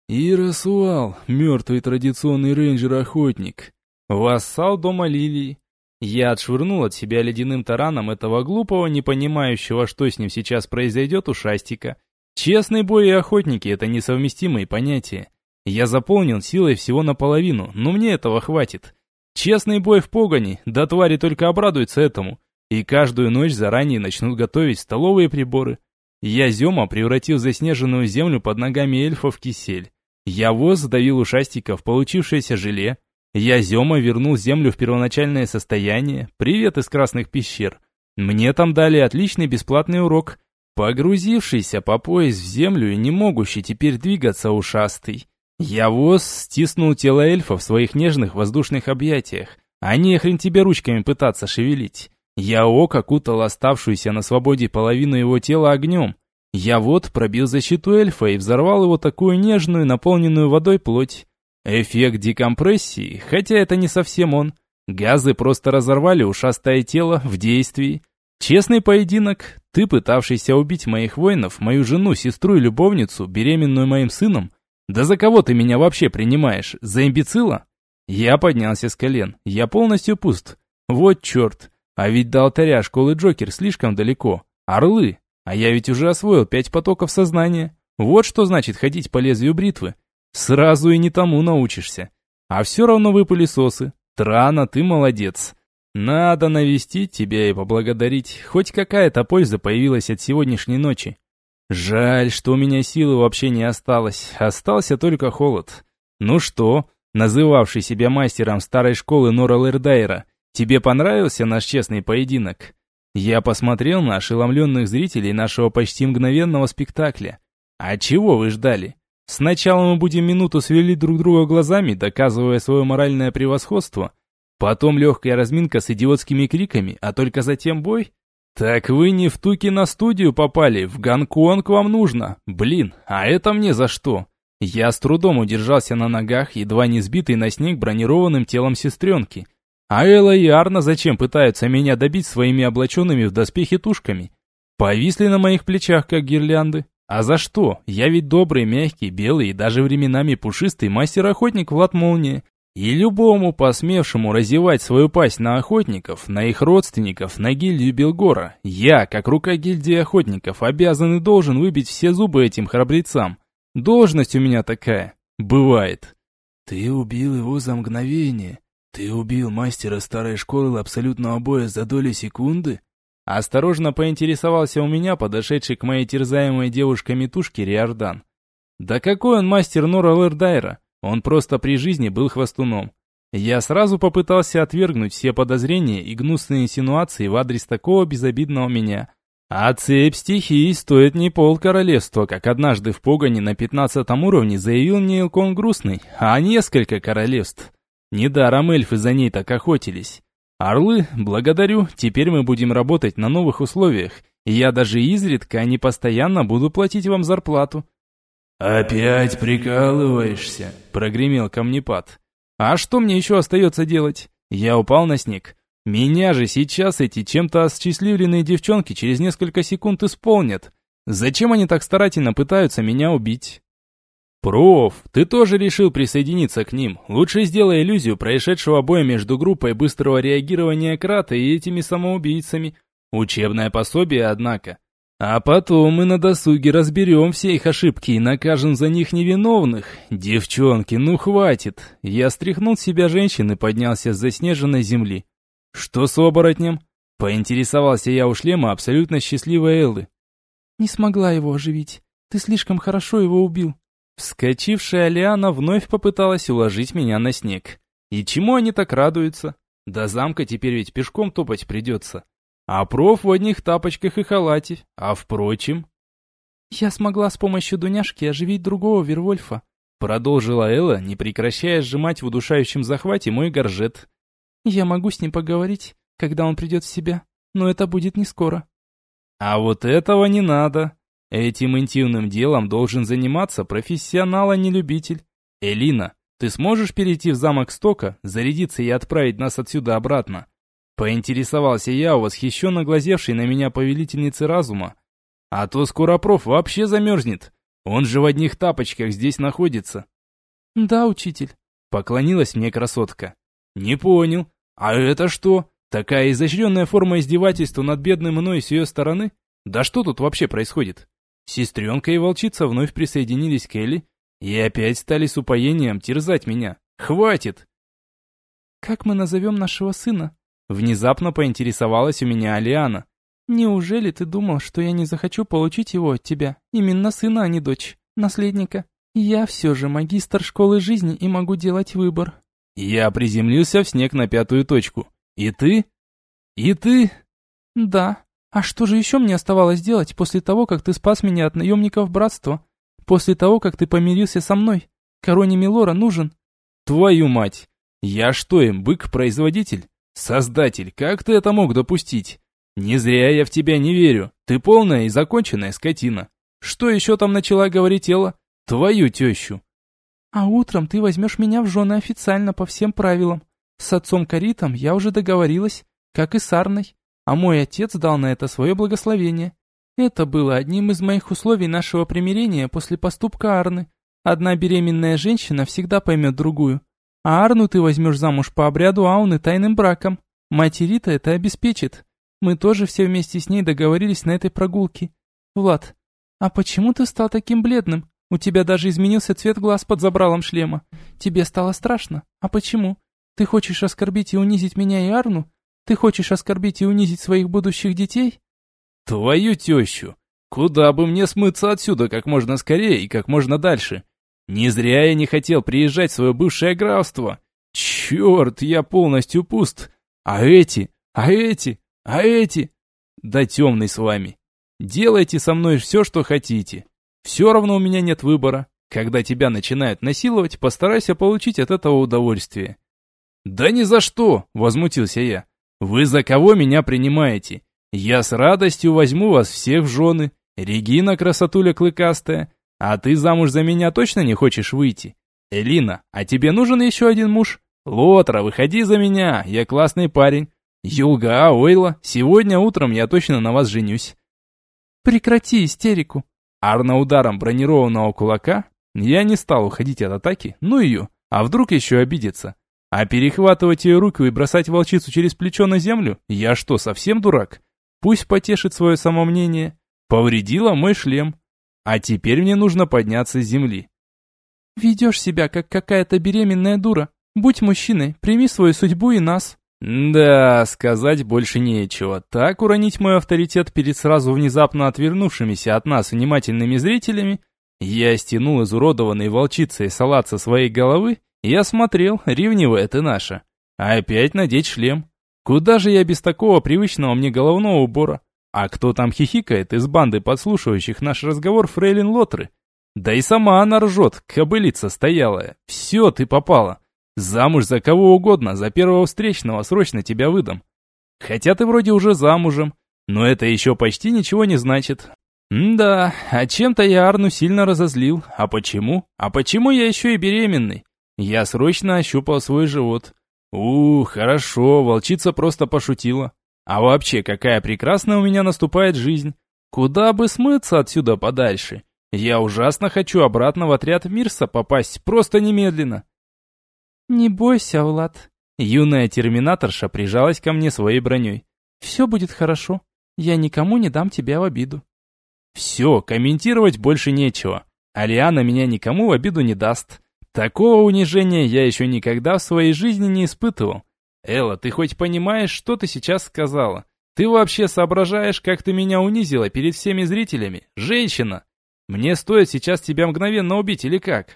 Ирасуал, мертвый традиционный рейнджер-охотник. Вассал дома Лилии. Я отшвырнул от себя ледяным тараном этого глупого, не понимающего, что с ним сейчас произойдет, ушастика. Честный бой и охотники — это несовместимые понятия. Я заполнил силой всего наполовину, но мне этого хватит. Честный бой в погоне, да твари только обрадуются этому. И каждую ночь заранее начнут готовить столовые приборы. Я Зема превратил заснеженную землю под ногами эльфов в кисель. Я воз задавил ушастиков в получившееся желе. Я Зема вернул землю в первоначальное состояние. Привет из красных пещер. Мне там дали отличный бесплатный урок. Погрузившийся по пояс в землю и не могущий теперь двигаться ушастый. Я воз стиснул тело эльфа в своих нежных воздушных объятиях. А не хрен тебе ручками пытаться шевелить. Я ок окутал оставшуюся на свободе половину его тела огнем. Я вот пробил защиту эльфа и взорвал его такую нежную, наполненную водой плоть. Эффект декомпрессии, хотя это не совсем он. Газы просто разорвали ушастое тело в действии. Честный поединок. Ты, пытавшийся убить моих воинов, мою жену, сестру и любовницу, беременную моим сыном. Да за кого ты меня вообще принимаешь? За имбецила? Я поднялся с колен. Я полностью пуст. Вот черт. А ведь до алтаря школы Джокер слишком далеко. Орлы. А я ведь уже освоил пять потоков сознания. Вот что значит ходить по лезвию бритвы. Сразу и не тому научишься. А все равно вы пылесосы. Трана, ты молодец. Надо навестить тебя и поблагодарить. Хоть какая-то польза появилась от сегодняшней ночи. Жаль, что у меня силы вообще не осталось. Остался только холод. Ну что, называвший себя мастером старой школы Нора Лердайра, тебе понравился наш честный поединок? Я посмотрел на ошеломленных зрителей нашего почти мгновенного спектакля. А чего вы ждали? Сначала мы будем минуту сверлить друг друга глазами, доказывая свое моральное превосходство. Потом легкая разминка с идиотскими криками, а только затем бой? Так вы не в ту киностудию попали, в Гонконг вам нужно. Блин, а это мне за что? Я с трудом удержался на ногах, едва не сбитый на снег бронированным телом сестренки. А Элла и Арна зачем пытаются меня добить своими облаченными в доспехи тушками? Повисли на моих плечах, как гирлянды. А за что? Я ведь добрый, мягкий, белый и даже временами пушистый мастер-охотник Влад Молния. И любому посмевшему разевать свою пасть на охотников, на их родственников, на гильдию Белгора, я, как рука гильдии охотников, обязан и должен выбить все зубы этим храбрецам. Должность у меня такая. Бывает. Ты убил его за мгновение. Ты убил мастера старой школы абсолютного боя за доли секунды? Осторожно поинтересовался у меня подошедший к моей терзаемой девушками тушке Риордан. Да какой он мастер Нора Лердайра? Он просто при жизни был хвостуном. Я сразу попытался отвергнуть все подозрения и гнусные инсинуации в адрес такого безобидного меня. А цепь стихий стоит не полкоролевства, как однажды в погоне на пятнадцатом уровне заявил мне Илкон Грустный, а несколько королевств. Недаром эльфы за ней так охотились. Орлы, благодарю, теперь мы будем работать на новых условиях, и я даже изредка, а не постоянно буду платить вам зарплату. «Опять прикалываешься?» — прогремел камнепад. А что мне еще остается делать? Я упал на снег. Меня же сейчас эти чем-то осчастливленные девчонки через несколько секунд исполнят. Зачем они так старательно пытаются меня убить? «Проф, ты тоже решил присоединиться к ним? Лучше сделай иллюзию происшедшего боя между группой быстрого реагирования Крата и этими самоубийцами. Учебное пособие, однако. А потом мы на досуге разберем все их ошибки и накажем за них невиновных. Девчонки, ну хватит!» Я стряхнул с себя женщин и поднялся с заснеженной земли. «Что с оборотнем?» Поинтересовался я у шлема абсолютно счастливой Эллы. «Не смогла его оживить. Ты слишком хорошо его убил». Вскочившая Лиана вновь попыталась уложить меня на снег. И чему они так радуются? До замка теперь ведь пешком топать придется. А проф в одних тапочках и халате. А впрочем... «Я смогла с помощью Дуняшки оживить другого Вервольфа», продолжила Элла, не прекращая сжимать в удушающем захвате мой горжет. «Я могу с ним поговорить, когда он придет в себя, но это будет не скоро». «А вот этого не надо. Этим интимным делом должен заниматься профессионал, а не любитель. Элина, ты сможешь перейти в замок Стока, зарядиться и отправить нас отсюда обратно?» Поинтересовался я у восхищенно глазевшей на меня повелительницы разума. «А то скоро проф вообще замерзнет. Он же в одних тапочках здесь находится». «Да, учитель», — поклонилась мне красотка. «Не понял. А это что? Такая изощренная форма издевательства над бедным мной с ее стороны? Да что тут вообще происходит?» Сестренка и волчица вновь присоединились к Элли и опять стали с упоением терзать меня. «Хватит!» «Как мы назовем нашего сына?» Внезапно поинтересовалась у меня Алиана. «Неужели ты думал, что я не захочу получить его от тебя? Именно сына, а не дочь, наследника. Я все же магистр школы жизни и могу делать выбор». Я приземлился в снег на пятую точку. «И ты? И ты?» «Да. А что же еще мне оставалось делать после того, как ты спас меня от наемников братства? После того, как ты помирился со мной? Короне Милора нужен». «Твою мать! Я что им, бык-производитель? Создатель, как ты это мог допустить? Не зря я в тебя не верю. Ты полная и законченная скотина. Что еще там начала говорить Элла? Твою тещу». «А утром ты возьмешь меня в жены официально по всем правилам. С отцом Каритом я уже договорилась, как и с Арной. А мой отец дал на это свое благословение. Это было одним из моих условий нашего примирения после поступка Арны. Одна беременная женщина всегда поймет другую. А Арну ты возьмешь замуж по обряду Ауны тайным браком. Мать Рита это обеспечит. Мы тоже все вместе с ней договорились на этой прогулке. Влад, а почему ты стал таким бледным? У тебя даже изменился цвет глаз под забралом шлема. Тебе стало страшно? А почему? Ты хочешь оскорбить и унизить меня и Арну? Ты хочешь оскорбить и унизить своих будущих детей?» «Твою тещу! Куда бы мне смыться отсюда как можно скорее и как можно дальше? Не зря я не хотел приезжать в свое бывшее графство. Черт, я полностью пуст. А эти, а эти, а эти... Да темный с вами. Делайте со мной все, что хотите. Все равно у меня нет выбора. Когда тебя начинают насиловать, постарайся получить от этого удовольствие». «Да ни за что!» — возмутился я. «Вы за кого меня принимаете? Я с радостью возьму вас всех в жены. Регина, красотуля клыкастая. А ты замуж за меня точно не хочешь выйти? Элина, а тебе нужен еще один муж? Лотра, выходи за меня, я классный парень. Юлга, Ойла, сегодня утром я точно на вас женюсь». «Прекрати истерику!» Арна ударом бронированного кулака. Я не стал уходить от атаки, ну ее, а вдруг еще обидится. А перехватывать ее руку и бросать волчицу через плечо на землю? Я что, совсем дурак? Пусть потешит свое самомнение. Повредила мой шлем. А теперь мне нужно подняться с земли. «Ведешь себя, как какая-то беременная дура. Будь мужчиной, прими свою судьбу и нас». Да, сказать больше нечего. Так уронить мой авторитет перед сразу внезапно отвернувшимися от нас внимательными зрителями. Я стянул изуродованной волчицей салат со своей головы и осмотрел, ревнивая ты наша. Опять надеть шлем. Куда же я без такого привычного мне головного убора? А кто там хихикает из банды подслушивающих наш разговор фрейлин Лотры? Да и сама она ржет, кобылица стоялая. Все, ты попала. Замуж за кого угодно, за первого встречного срочно тебя выдам. Хотя ты вроде уже замужем, но это еще почти ничего не значит. М-да, а чем-то я Арну сильно разозлил. А почему? А почему я еще и беременный? Я срочно ощупал свой живот. Ух, хорошо, волчица просто пошутила. А вообще, какая прекрасная у меня наступает жизнь. Куда бы смыться отсюда подальше? Я ужасно хочу обратно в отряд Мирса попасть, просто немедленно. Не бойся, Влад. Юная терминаторша прижалась ко мне своей броней. Все будет хорошо. Я никому не дам тебя в обиду. Все, комментировать больше нечего. Алиана меня никому в обиду не даст. Такого унижения я еще никогда в своей жизни не испытывал. Элла, ты хоть понимаешь, что ты сейчас сказала? Ты вообще соображаешь, как ты меня унизила перед всеми зрителями? Женщина! Мне стоит сейчас тебя мгновенно убить или как?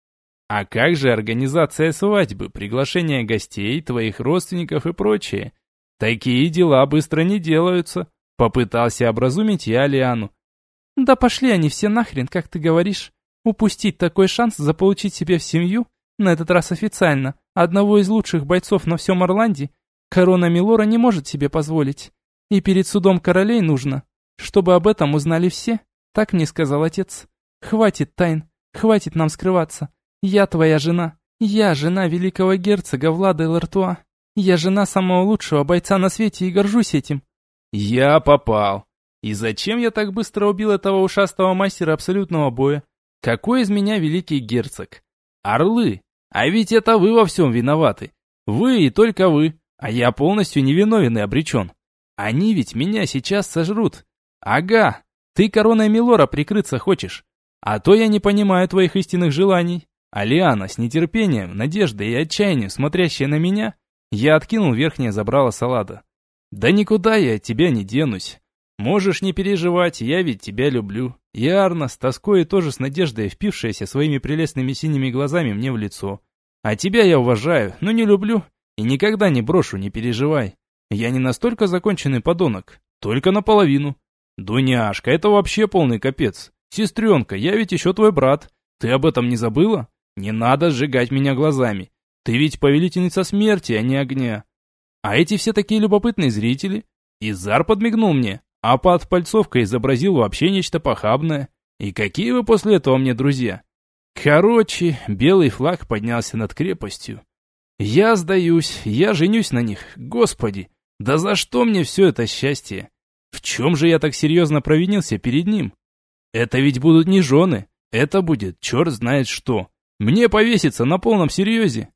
А как же организация свадьбы, приглашение гостей, твоих родственников и прочее? Такие дела быстро не делаются. Попытался образумить я Алиану. Да пошли они все нахрен, как ты говоришь. Упустить такой шанс заполучить себе в семью, на этот раз официально, одного из лучших бойцов на всем Орланде, корона Милора не может себе позволить. И перед судом королей нужно, чтобы об этом узнали все, так мне сказал отец. Хватит тайн, хватит нам скрываться. Я твоя жена, я жена великого герцога Влада Элартуа. Я жена самого лучшего бойца на свете и горжусь этим. Я попал. И зачем я так быстро убил этого ушастого мастера абсолютного боя? Какой из меня великий герцог? Орлы! А ведь это вы во всем виноваты. Вы и только вы. А я полностью невиновен и обречен. Они ведь меня сейчас сожрут. Ага, ты короной Милора прикрыться хочешь. А то я не понимаю твоих истинных желаний. Алиана с нетерпением, надеждой и отчаянием, смотрящая на меня, я откинул верхнее забрало салата. Да никуда я от тебя не денусь. Можешь не переживать, я ведь тебя люблю. И Арна с тоской и тоже с надеждой, впившаяся своими прелестными синими глазами мне в лицо. А тебя я уважаю, но не люблю. И никогда не брошу, не переживай. Я не настолько законченный подонок, только наполовину. Дуняшка, это вообще полный капец. Сестренка, я ведь еще твой брат. Ты об этом не забыла? Не надо сжигать меня глазами. Ты ведь повелительница смерти, а не огня. А эти все такие любопытные зрители. Изар подмигнул мне. А под пальцовкой изобразил вообще нечто похабное. И какие вы после этого мне друзья? Короче, белый флаг поднялся над крепостью. Я сдаюсь, я женюсь на них. Господи, да за что мне все это счастье? В чем же я так серьезно провинился перед ним? Это ведь будут не жены, это будет черт знает что. Мне повеситься на полном серьезе.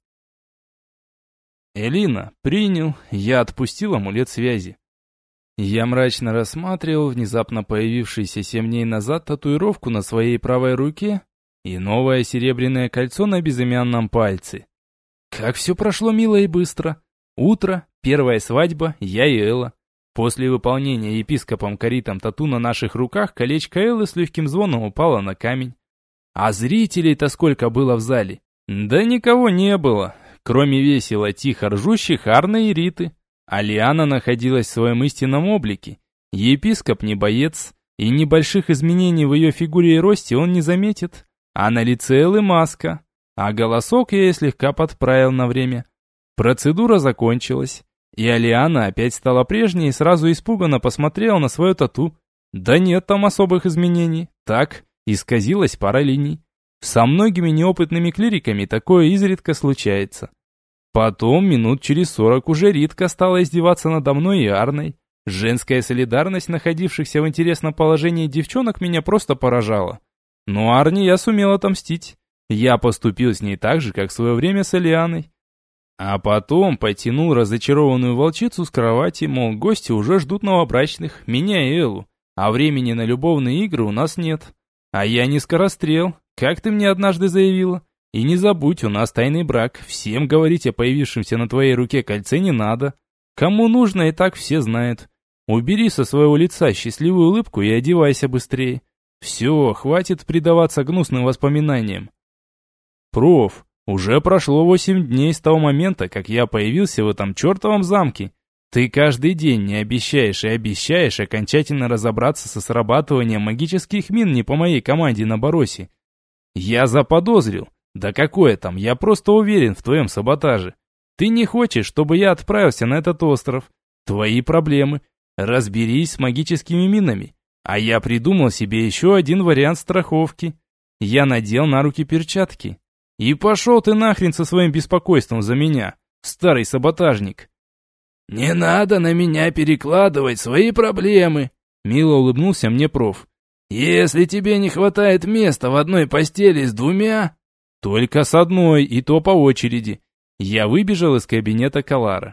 Элина, принял, я отпустил амулет связи. Я мрачно рассматривал внезапно появившуюся семь дней назад татуировку на своей правой руке и новое серебряное кольцо на безымянном пальце. Как все прошло мило и быстро. Утро, первая свадьба, я и Элла. После выполнения епископом Каритом тату на наших руках колечко Эллы с легким звоном упало на камень. А зрителей-то сколько было в зале? Да никого не было, кроме весело тихо ржущих Арны и Риты. Алиана находилась в своем истинном облике. Епископ не боец, и небольших изменений в ее фигуре и росте он не заметит. А на лице Эллы маска. А голосок я ей слегка подправил на время. Процедура закончилась, и Алиана опять стала прежней и сразу испуганно посмотрела на свою тату. Да нет там особых изменений. Так, исказилась пара линий. Со многими неопытными клириками такое изредка случается. Потом, минут через сорок, уже Ритка стала издеваться надо мной и Арной. Женская солидарность находившихся в интересном положении девчонок меня просто поражала. Но Арне я сумел отомстить. Я поступил с ней так же, как в свое время с Алианой. А потом потянул разочарованную волчицу с кровати, мол, гости уже ждут новобрачных, меня и Эллу, а времени на любовные игры у нас нет. А я не скорострел, как ты мне однажды заявила. И не забудь, у нас тайный брак, всем говорить о появившемся на твоей руке кольце не надо. Кому нужно, и так все знают. Убери со своего лица счастливую улыбку и одевайся быстрее. Все, хватит предаваться гнусным воспоминаниям. Проф, уже прошло восемь дней с того момента, как я появился в этом чертовом замке. Ты каждый день не обещаешь и обещаешь окончательно разобраться со срабатыванием магических мин не по моей команде на Баросе. Я заподозрил. Да какое там, я просто уверен в твоем саботаже. Ты не хочешь, чтобы я отправился на этот остров. Твои проблемы. Разберись с магическими минами. А я придумал себе еще один вариант страховки. Я надел на руки перчатки. И пошел ты нахрен со своим беспокойством за меня, старый саботажник. «Не надо на меня перекладывать свои проблемы», — мило улыбнулся мне проф. «Если тебе не хватает места в одной постели с двумя...» «Только с одной, и то по очереди». Я выбежал из кабинета Калара.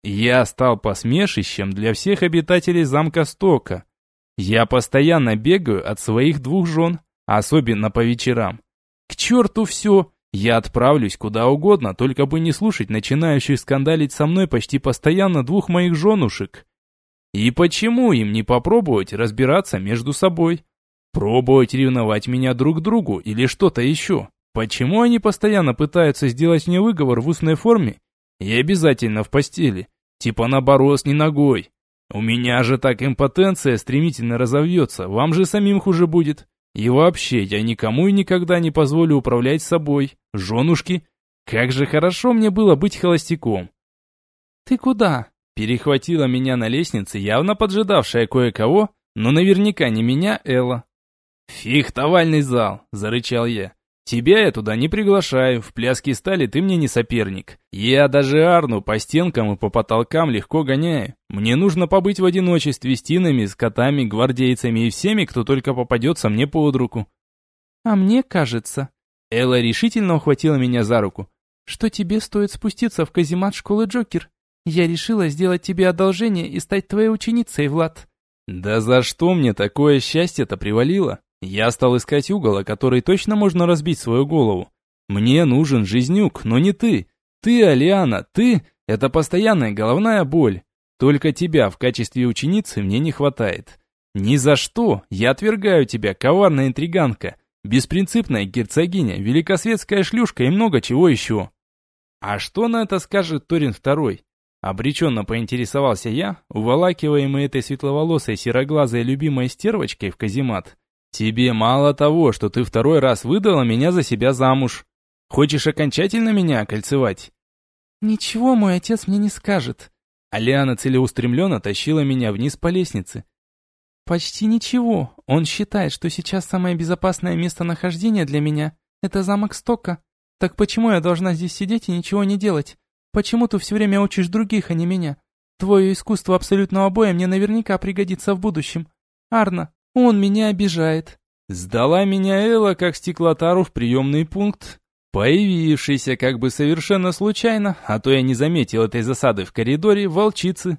Я стал посмешищем для всех обитателей замка Стока. Я постоянно бегаю от своих двух жен, особенно по вечерам. К черту все, я отправлюсь куда угодно, только бы не слушать начинающих скандалить со мной почти постоянно двух моих женушек. И почему им не попробовать разбираться между собой? Пробовать ревновать меня друг к другу или что-то еще? Почему они постоянно пытаются сделать мне выговор в устной форме и обязательно в постели? Типа наоборот, не ногой. У меня же так импотенция стремительно разовьется, вам же самим хуже будет. И вообще, я никому и никогда не позволю управлять собой. Женушки, как же хорошо мне было быть холостяком. «Ты куда?» Перехватила меня на лестнице, явно поджидавшая кое-кого, но наверняка не меня, Элла. «Фехтовальный зал», — зарычал я. «Тебя я туда не приглашаю, в пляске стали ты мне не соперник. Я даже Арну по стенкам и по потолкам легко гоняю. Мне нужно побыть в одиночестве с тинами, с котами, гвардейцами и всеми, кто только попадется мне под руку». «А мне кажется...» Элла решительно ухватила меня за руку. «Что тебе стоит спуститься в каземат школы Джокер? Я решила сделать тебе одолжение и стать твоей ученицей, Влад». «Да за что мне такое счастье-то привалило?» Я стал искать угол, о который точно можно разбить свою голову. Мне нужен жизнюк, но не ты. Ты, Алиана, ты — это постоянная головная боль. Только тебя в качестве ученицы мне не хватает. Ни за что я отвергаю тебя, коварная интриганка, беспринципная герцогиня, великосветская шлюшка и много чего еще. А что на это скажет Торин Второй? Обреченно поинтересовался я, уволакиваемый этой светловолосой сероглазой любимой стервочкой в каземат. «Тебе мало того, что ты второй раз выдала меня за себя замуж. Хочешь окончательно меня окольцевать?» «Ничего мой отец мне не скажет». Алиана целеустремленно тащила меня вниз по лестнице. «Почти ничего. Он считает, что сейчас самое безопасное местонахождение для меня — это замок Стока. Так почему я должна здесь сидеть и ничего не делать? Почему ты все время учишь других, а не меня? Твое искусство абсолютного боя мне наверняка пригодится в будущем. Арна, он меня обижает». Сдала меня Элла как стеклотару в приемный пункт, появившийся как бы совершенно случайно, а то я не заметил этой засады в коридоре, волчицы.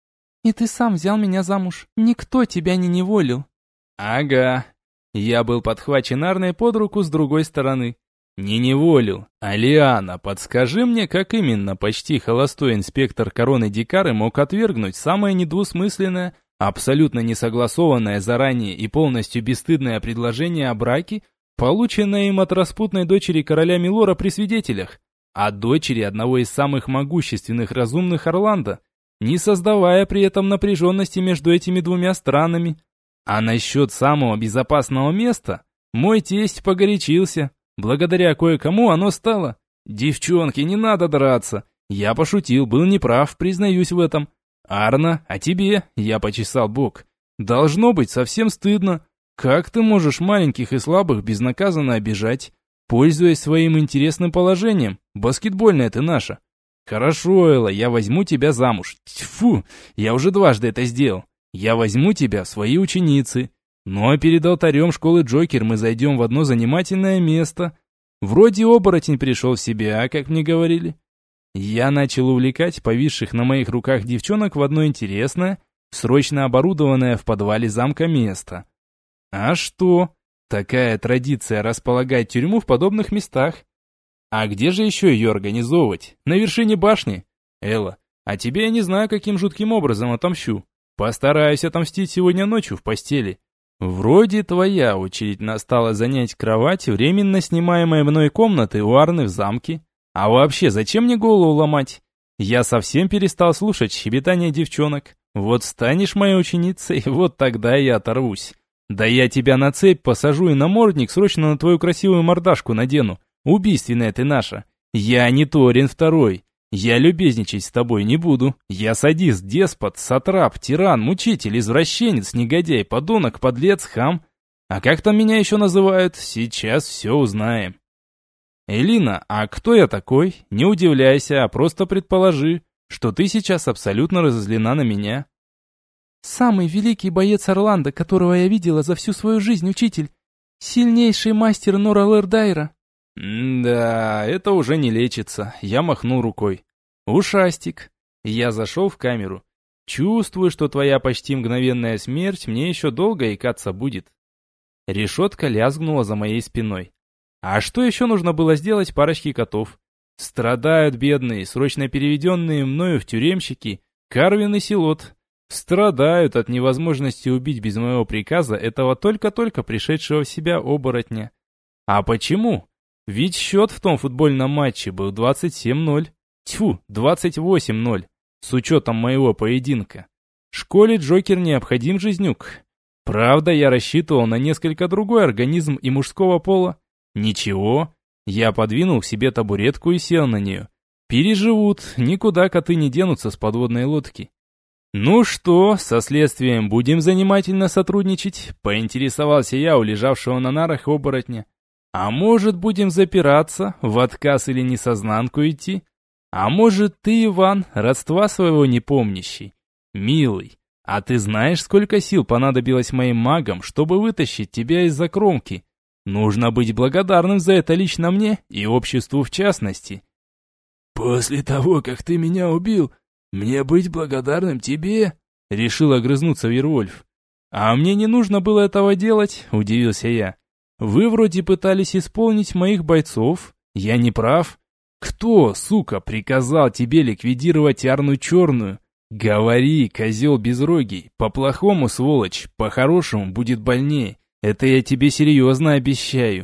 «И ты сам взял меня замуж. Никто тебя не неволил». «Ага». Я был подхвачен Арной под руку с другой стороны. «Не неволил. Алиана, подскажи мне, как именно почти холостой инспектор короны Дикары мог отвергнуть самое недвусмысленное, абсолютно несогласованное заранее и полностью бесстыдное предложение о браке, полученное им от распутной дочери короля Милора при свидетелях, от дочери одного из самых могущественных разумных Орландо, не создавая при этом напряженности между этими двумя странами. А насчет самого безопасного места мой тесть погорячился. Благодаря кое-кому оно стало. Девчонки, не надо драться. Я пошутил, был неправ, признаюсь в этом. Арна, а тебе, я почесал бок, должно быть совсем стыдно. Как ты можешь маленьких и слабых безнаказанно обижать, пользуясь своим интересным положением? Баскетбольная ты наша. Хорошо, Элла, я возьму тебя замуж. Тьфу, я уже дважды это сделал. Я возьму тебя в свои ученицы. Ну а перед алтарем школы Джокер мы зайдем в одно занимательное место. Вроде оборотень пришел в себя, как мне говорили. Я начал увлекать повисших на моих руках девчонок в одно интересное, срочно оборудованное в подвале замка место. А что? Такая традиция располагать тюрьму в подобных местах. А где же еще ее организовывать? На вершине башни? Элла, а тебе я не знаю, каким жутким образом отомщу. Постараюсь отомстить сегодня ночью в постели. Вроде твоя очередь настала занять кровать временно снимаемой мной комнаты у Арны в замке. А вообще, зачем мне голову ломать? Я совсем перестал слушать щебетание девчонок. Вот станешь моей ученицей, вот тогда я оторвусь. Да я тебя на цепь посажу и намордник срочно на твою красивую мордашку надену. Убийственная ты наша. Я не Торин Второй. Я любезничать с тобой не буду. Я садист, деспот, сатрап, тиран, мучитель, извращенец, негодяй, подонок, подлец, хам. А как там меня еще называют? Сейчас все узнаем. Элина, а кто я такой? Не удивляйся, а просто предположи, что ты сейчас абсолютно разозлена на меня. Самый великий боец Орландо, которого я видела за всю свою жизнь, учитель. Сильнейший мастер Нора Лердайра. Да, это уже не лечится. Я махнул рукой. Ушастик. Я зашел в камеру. Чувствую, что твоя почти мгновенная смерть мне еще долго икаться будет. Решетка лязгнула за моей спиной. А что еще нужно было сделать парочке котов? Страдают бедные, срочно переведенные мною в тюремщики, Карвин и Силот. Страдают от невозможности убить без моего приказа этого только-только пришедшего в себя оборотня. А почему? Ведь счет в том футбольном матче был двадцать семь ноль. Тьфу, двадцать восемь ноль. С учетом моего поединка. Школе Джокер необходим жизнюк. Правда, я рассчитывал на несколько другой организм и мужского пола. Ничего. Я подвинул к себе табуретку и сел на нее. Переживут, никуда коты не денутся с подводной лодки. «Ну что, со следствием будем занимательно сотрудничать?» — поинтересовался я у лежавшего на нарах оборотня. «А может, будем запираться, в отказ или несознанку идти? А может, ты, Иван, родства своего не помнящий? Милый, а ты знаешь, сколько сил понадобилось моим магам, чтобы вытащить тебя из-за кромки? Нужно быть благодарным за это лично мне и обществу в частности». «После того, как ты меня убил, мне быть благодарным тебе?» — решил огрызнуться Вервольф. «А мне не нужно было этого делать», — удивился я. «Вы вроде пытались исполнить моих бойцов. Я не прав. Кто, сука, приказал тебе ликвидировать Арну Черную? Говори, козел безрогий, по-плохому, сволочь, по-хорошему будет больнее. Это я тебе серьезно обещаю».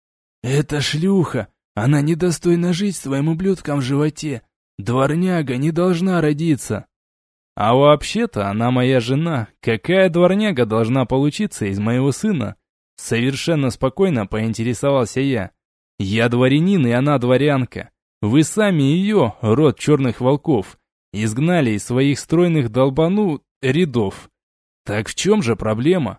«Это шлюха, она недостойна жить с твоим ублюдком в животе. Дворняга не должна родиться». «А вообще-то она моя жена. Какая дворняга должна получиться из моего сына?» Совершенно спокойно поинтересовался я. «Я дворянин, и она дворянка. Вы сами ее, род черных волков, изгнали из своих стройных долбану рядов. Так в чем же проблема?»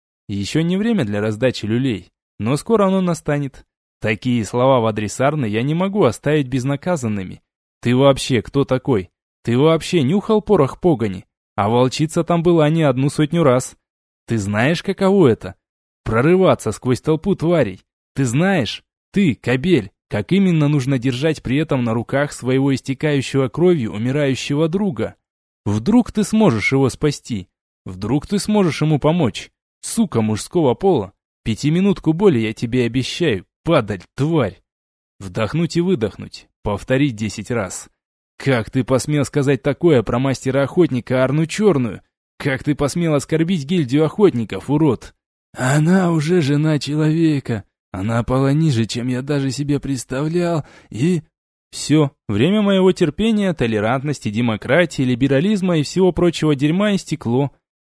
Еще не время для раздачи люлей, но скоро оно настанет. Такие слова в адрес Арны я не могу оставить безнаказанными. Ты вообще кто такой? Ты вообще нюхал порох погони? А волчица там была не одну сотню раз. Ты знаешь, каково это? Прорываться сквозь толпу тварей. Ты знаешь, ты, кобель, как именно нужно держать при этом на руках своего истекающего кровью умирающего друга? Вдруг ты сможешь его спасти? Вдруг ты сможешь ему помочь? Сука мужского пола, пятиминутку боли я тебе обещаю, падаль, тварь. Вдохнуть и выдохнуть, повторить десять раз. Как ты посмел сказать такое про мастера-охотника Арну Черную? Как ты посмел оскорбить гильдию охотников, урод? Она уже жена человека, она пала ниже, чем я даже себе представлял, и... Все, время моего терпения, толерантности, демократии, либерализма и всего прочего дерьма истекло.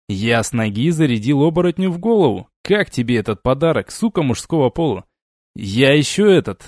Я с ноги зарядил оборотню в голову. Как тебе этот подарок, сука мужского пола? Я еще этот...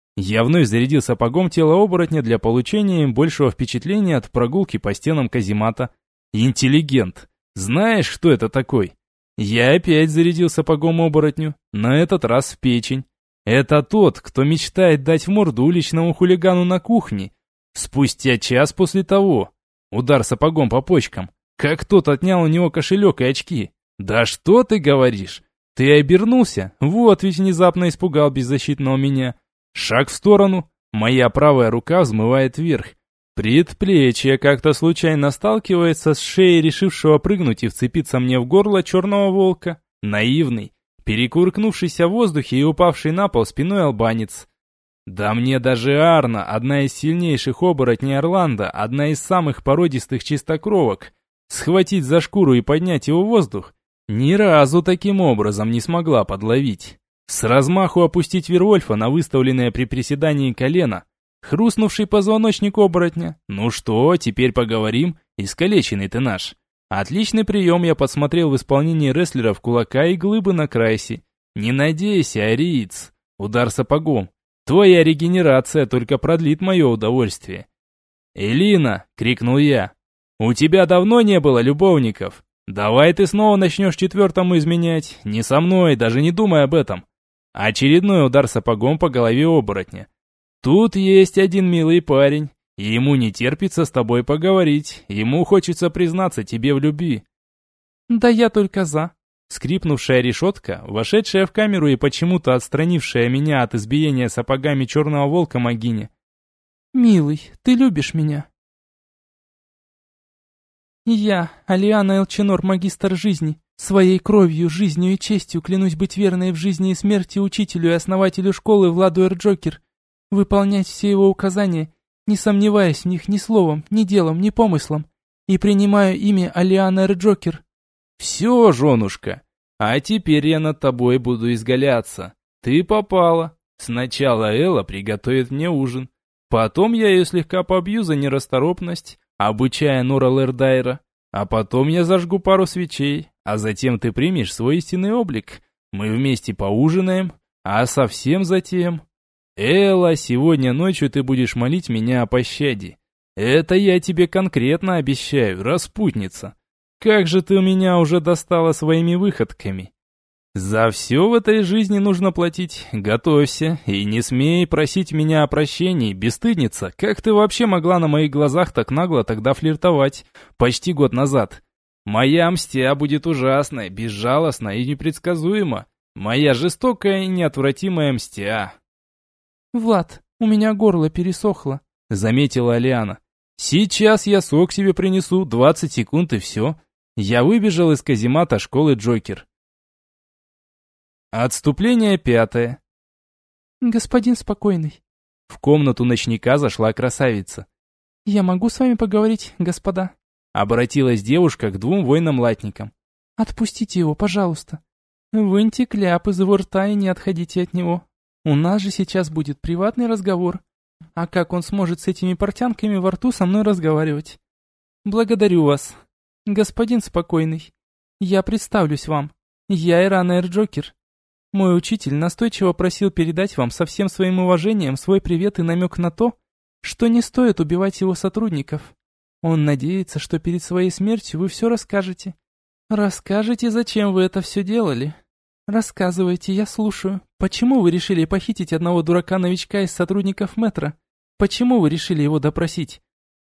Я вновь зарядил сапогом тело оборотня для получения им большего впечатления от прогулки по стенам каземата. Интеллигент. Знаешь, кто это такой? Я опять зарядил сапогом оборотню, на этот раз в печень. Это тот, кто мечтает дать в морду уличному хулигану на кухне. Спустя час после того. Удар сапогом по почкам. Как тот отнял у него кошелек и очки. Да что ты говоришь? Ты обернулся? Вот ведь внезапно испугал беззащитного меня. Шаг в сторону. Моя правая рука взмывает вверх. Предплечье как-то случайно сталкивается с шеей решившего прыгнуть и вцепиться мне в горло черного волка. Наивный, перекувыркнувшийся в воздухе и упавший на пол спиной албанец. Да мне даже Арна, одна из сильнейших оборотней Орландо, одна из самых породистых чистокровок, схватить за шкуру и поднять его в воздух, ни разу таким образом не смогла подловить. С размаху опустить Вервольфа на выставленное при приседании колено, хрустнувший позвоночник оборотня. Ну что, теперь поговорим, искалеченный ты наш. Отличный прием я подсмотрел в исполнении рестлеров кулака и глыбы на крайсе. Не надейся, ариец. Удар сапогом. Твоя регенерация только продлит мое удовольствие. «Элина!» — крикнул я. «У тебя давно не было любовников? Давай ты снова начнешь четвертому изменять. Не со мной, даже не думай об этом». Очередной удар сапогом по голове оборотня. Тут есть один милый парень, и ему не терпится с тобой поговорить, ему хочется признаться тебе в любви». «Да я только за». Скрипнувшая решетка, вошедшая в камеру и почему-то отстранившая меня от избиения сапогами черного волка Магини. «Милый, ты любишь меня?» «Я, Алиана Элчинор, магистр жизни, своей кровью, жизнью и честью клянусь быть верной в жизни и смерти учителю и основателю школы Владу Эрджокер, выполнять все его указания, не сомневаясь в них ни словом, ни делом, ни помыслом, и принимаю имя Алиана Эрджокер». «Все, женушка, а теперь я над тобой буду изгаляться. Ты попала. Сначала Элла приготовит мне ужин, потом я ее слегка побью за нерасторопность, обучая Нора Лердайра, а потом я зажгу пару свечей, а затем ты примешь свой истинный облик. Мы вместе поужинаем, а совсем затем... Элла, сегодня ночью ты будешь молить меня о пощаде. Это я тебе конкретно обещаю, распутница. Как же ты у меня уже достала своими выходками. За все в этой жизни нужно платить, готовься, и не смей просить меня о прощении, бесстыдница. Как ты вообще могла на моих глазах так нагло тогда флиртовать, почти год назад? Моя мстя будет ужасная, безжалостна и непредсказуема. Моя жестокая и неотвратимая мстя». «Влад, у меня горло пересохло», — заметила Алиана. «Сейчас я сок себе принесу, двадцать секунд и все». Я выбежал из каземата школы Джокер. Отступление пятое. «Господин спокойный». В комнату ночника зашла красавица. «Я могу с вами поговорить, господа?» Обратилась девушка к двум воинам-латникам. «Отпустите его, пожалуйста. Выньте кляп из его рта и не отходите от него. У нас же сейчас будет приватный разговор. А как он сможет с этими портянками во рту со мной разговаривать? Благодарю вас. Господин спокойный, я представлюсь вам. Я Ирана Эрджокер. Мой учитель настойчиво просил передать вам со всем своим уважением свой привет и намек на то, что не стоит убивать его сотрудников. Он надеется, что перед своей смертью вы все расскажете. Расскажете, зачем вы это все делали? Рассказывайте, я слушаю. Почему вы решили похитить одного дурака-новичка из сотрудников метро? Почему вы решили его допросить?»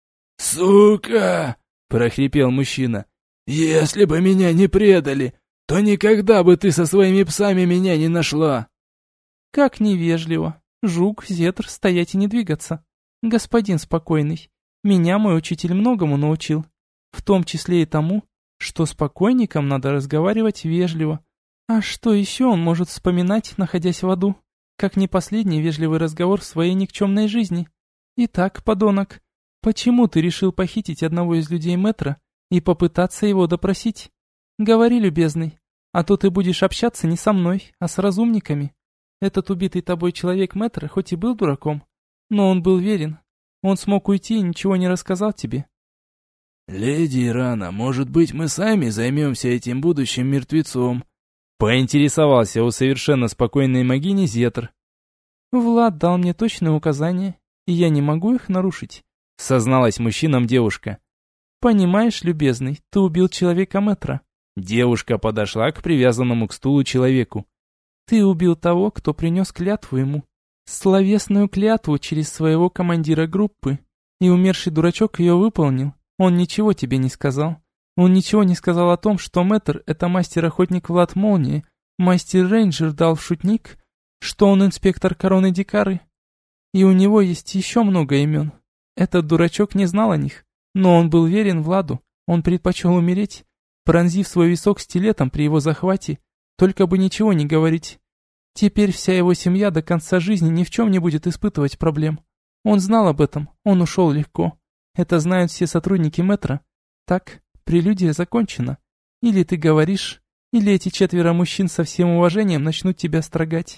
«Сука!» — прохрипел мужчина. «Если бы меня не предали, то никогда бы ты со своими псами меня не нашла!» «Как невежливо! Жук, Зетр, стоять и не двигаться! Господин спокойный, меня мой учитель многому научил, в том числе и тому, что с покойником надо разговаривать вежливо. А что еще он может вспоминать, находясь в аду, как не последний вежливый разговор в своей никчемной жизни? Итак, подонок, почему ты решил похитить одного из людей метро и попытаться его допросить? Говори, любезный, а то ты будешь общаться не со мной, а с разумниками. Этот убитый тобой человек метро хоть и был дураком, но он был верен. Он смог уйти и ничего не рассказал тебе». «Леди Ирана, может быть, мы сами займемся этим будущим мертвецом?» Поинтересовался у совершенно спокойной могини Зетр. «Влад дал мне точные указания, и я не могу их нарушить», — созналась мужчинам девушка. «Понимаешь, любезный, ты убил человека метро». Девушка подошла к привязанному к стулу человеку. «Ты убил того, кто принес клятву ему. Словесную клятву через своего командира группы. И умерший дурачок ее выполнил. Он ничего тебе не сказал. Он ничего не сказал о том, что мэтр — это мастер-охотник Влад Молнии, мастер-рейнджер дал шутник, что он инспектор короны Дикары. И у него есть еще много имен. Этот дурачок не знал о них, но он был верен Владу. Он предпочел умереть, пронзив свой висок стилетом при его захвате, только бы ничего не говорить. Теперь вся его семья до конца жизни ни в чем не будет испытывать проблем. Он знал об этом, он ушел легко. Это знают все сотрудники метро. Так, прелюдия закончена. Или ты говоришь, или эти четверо мужчин со всем уважением начнут тебя строгать».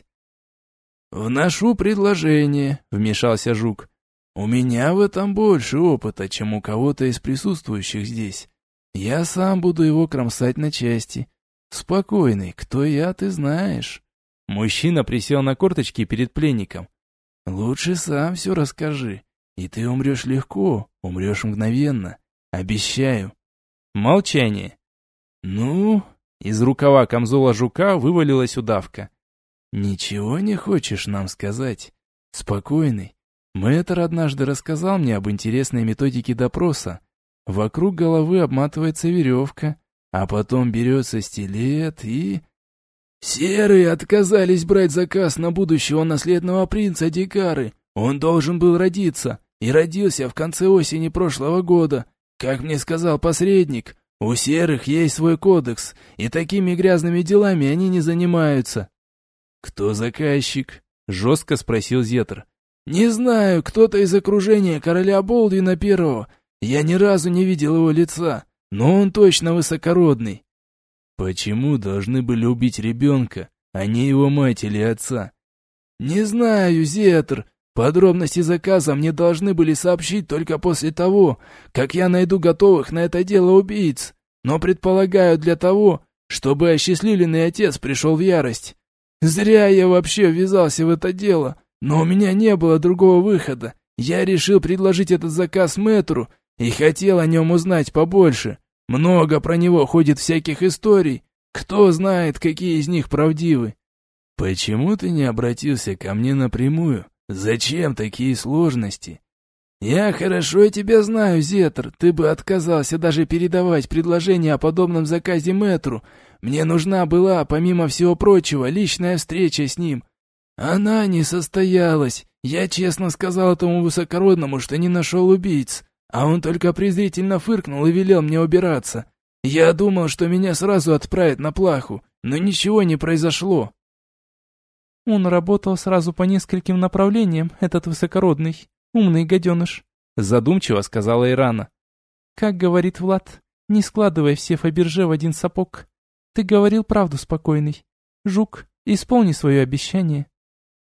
«Вношу предложение», — вмешался Жук. «У меня в этом больше опыта, чем у кого-то из присутствующих здесь. Я сам буду его кромсать на части. Спокойный, кто я, ты знаешь». Мужчина присел на корточки перед пленником. «Лучше сам все расскажи, и ты умрешь легко, умрешь мгновенно. Обещаю». Молчание. «Ну?» Из рукава камзола Жука вывалилась удавка. «Ничего не хочешь нам сказать? Спокойный. Мэтр однажды рассказал мне об интересной методике допроса. Вокруг головы обматывается веревка, а потом берется стилет и... Серые отказались брать заказ на будущего наследного принца Дикары. Он должен был родиться, и родился в конце осени прошлого года. Как мне сказал посредник, у серых есть свой кодекс, и такими грязными делами они не занимаются. «Кто заказчик?» — жестко спросил Зетр. «Не знаю, кто-то из окружения короля Болдвина Первого. Я ни разу не видел его лица, но он точно высокородный». «Почему должны были убить ребенка, а не его мать или отца?» «Не знаю, Зетр. Подробности заказа мне должны были сообщить только после того, как я найду готовых на это дело убийц, но предполагаю для того, чтобы осчастливленный отец пришел в ярость. Зря я вообще ввязался в это дело, но у меня не было другого выхода. Я решил предложить этот заказ мэтру и хотел о нем узнать побольше. Много про него ходит всяких историй, кто знает, какие из них правдивы». «Почему ты не обратился ко мне напрямую? Зачем такие сложности?» «Я хорошо тебя знаю, Зетр, ты бы отказался даже передавать предложение о подобном заказе мэтру. Мне нужна была, помимо всего прочего, личная встреча с ним. Она не состоялась. Я честно сказал этому высокородному, что не нашел убийц, а он только презрительно фыркнул и велел мне убираться. Я думал, что меня сразу отправят на плаху, но ничего не произошло». «Он работал сразу по нескольким направлениям, этот высокородный, умный гаденыш», задумчиво сказала Ирана. «Как говорит Влад, не складывай все Фаберже в один сапог. Ты говорил правду, спокойный. Жук, исполни свое обещание.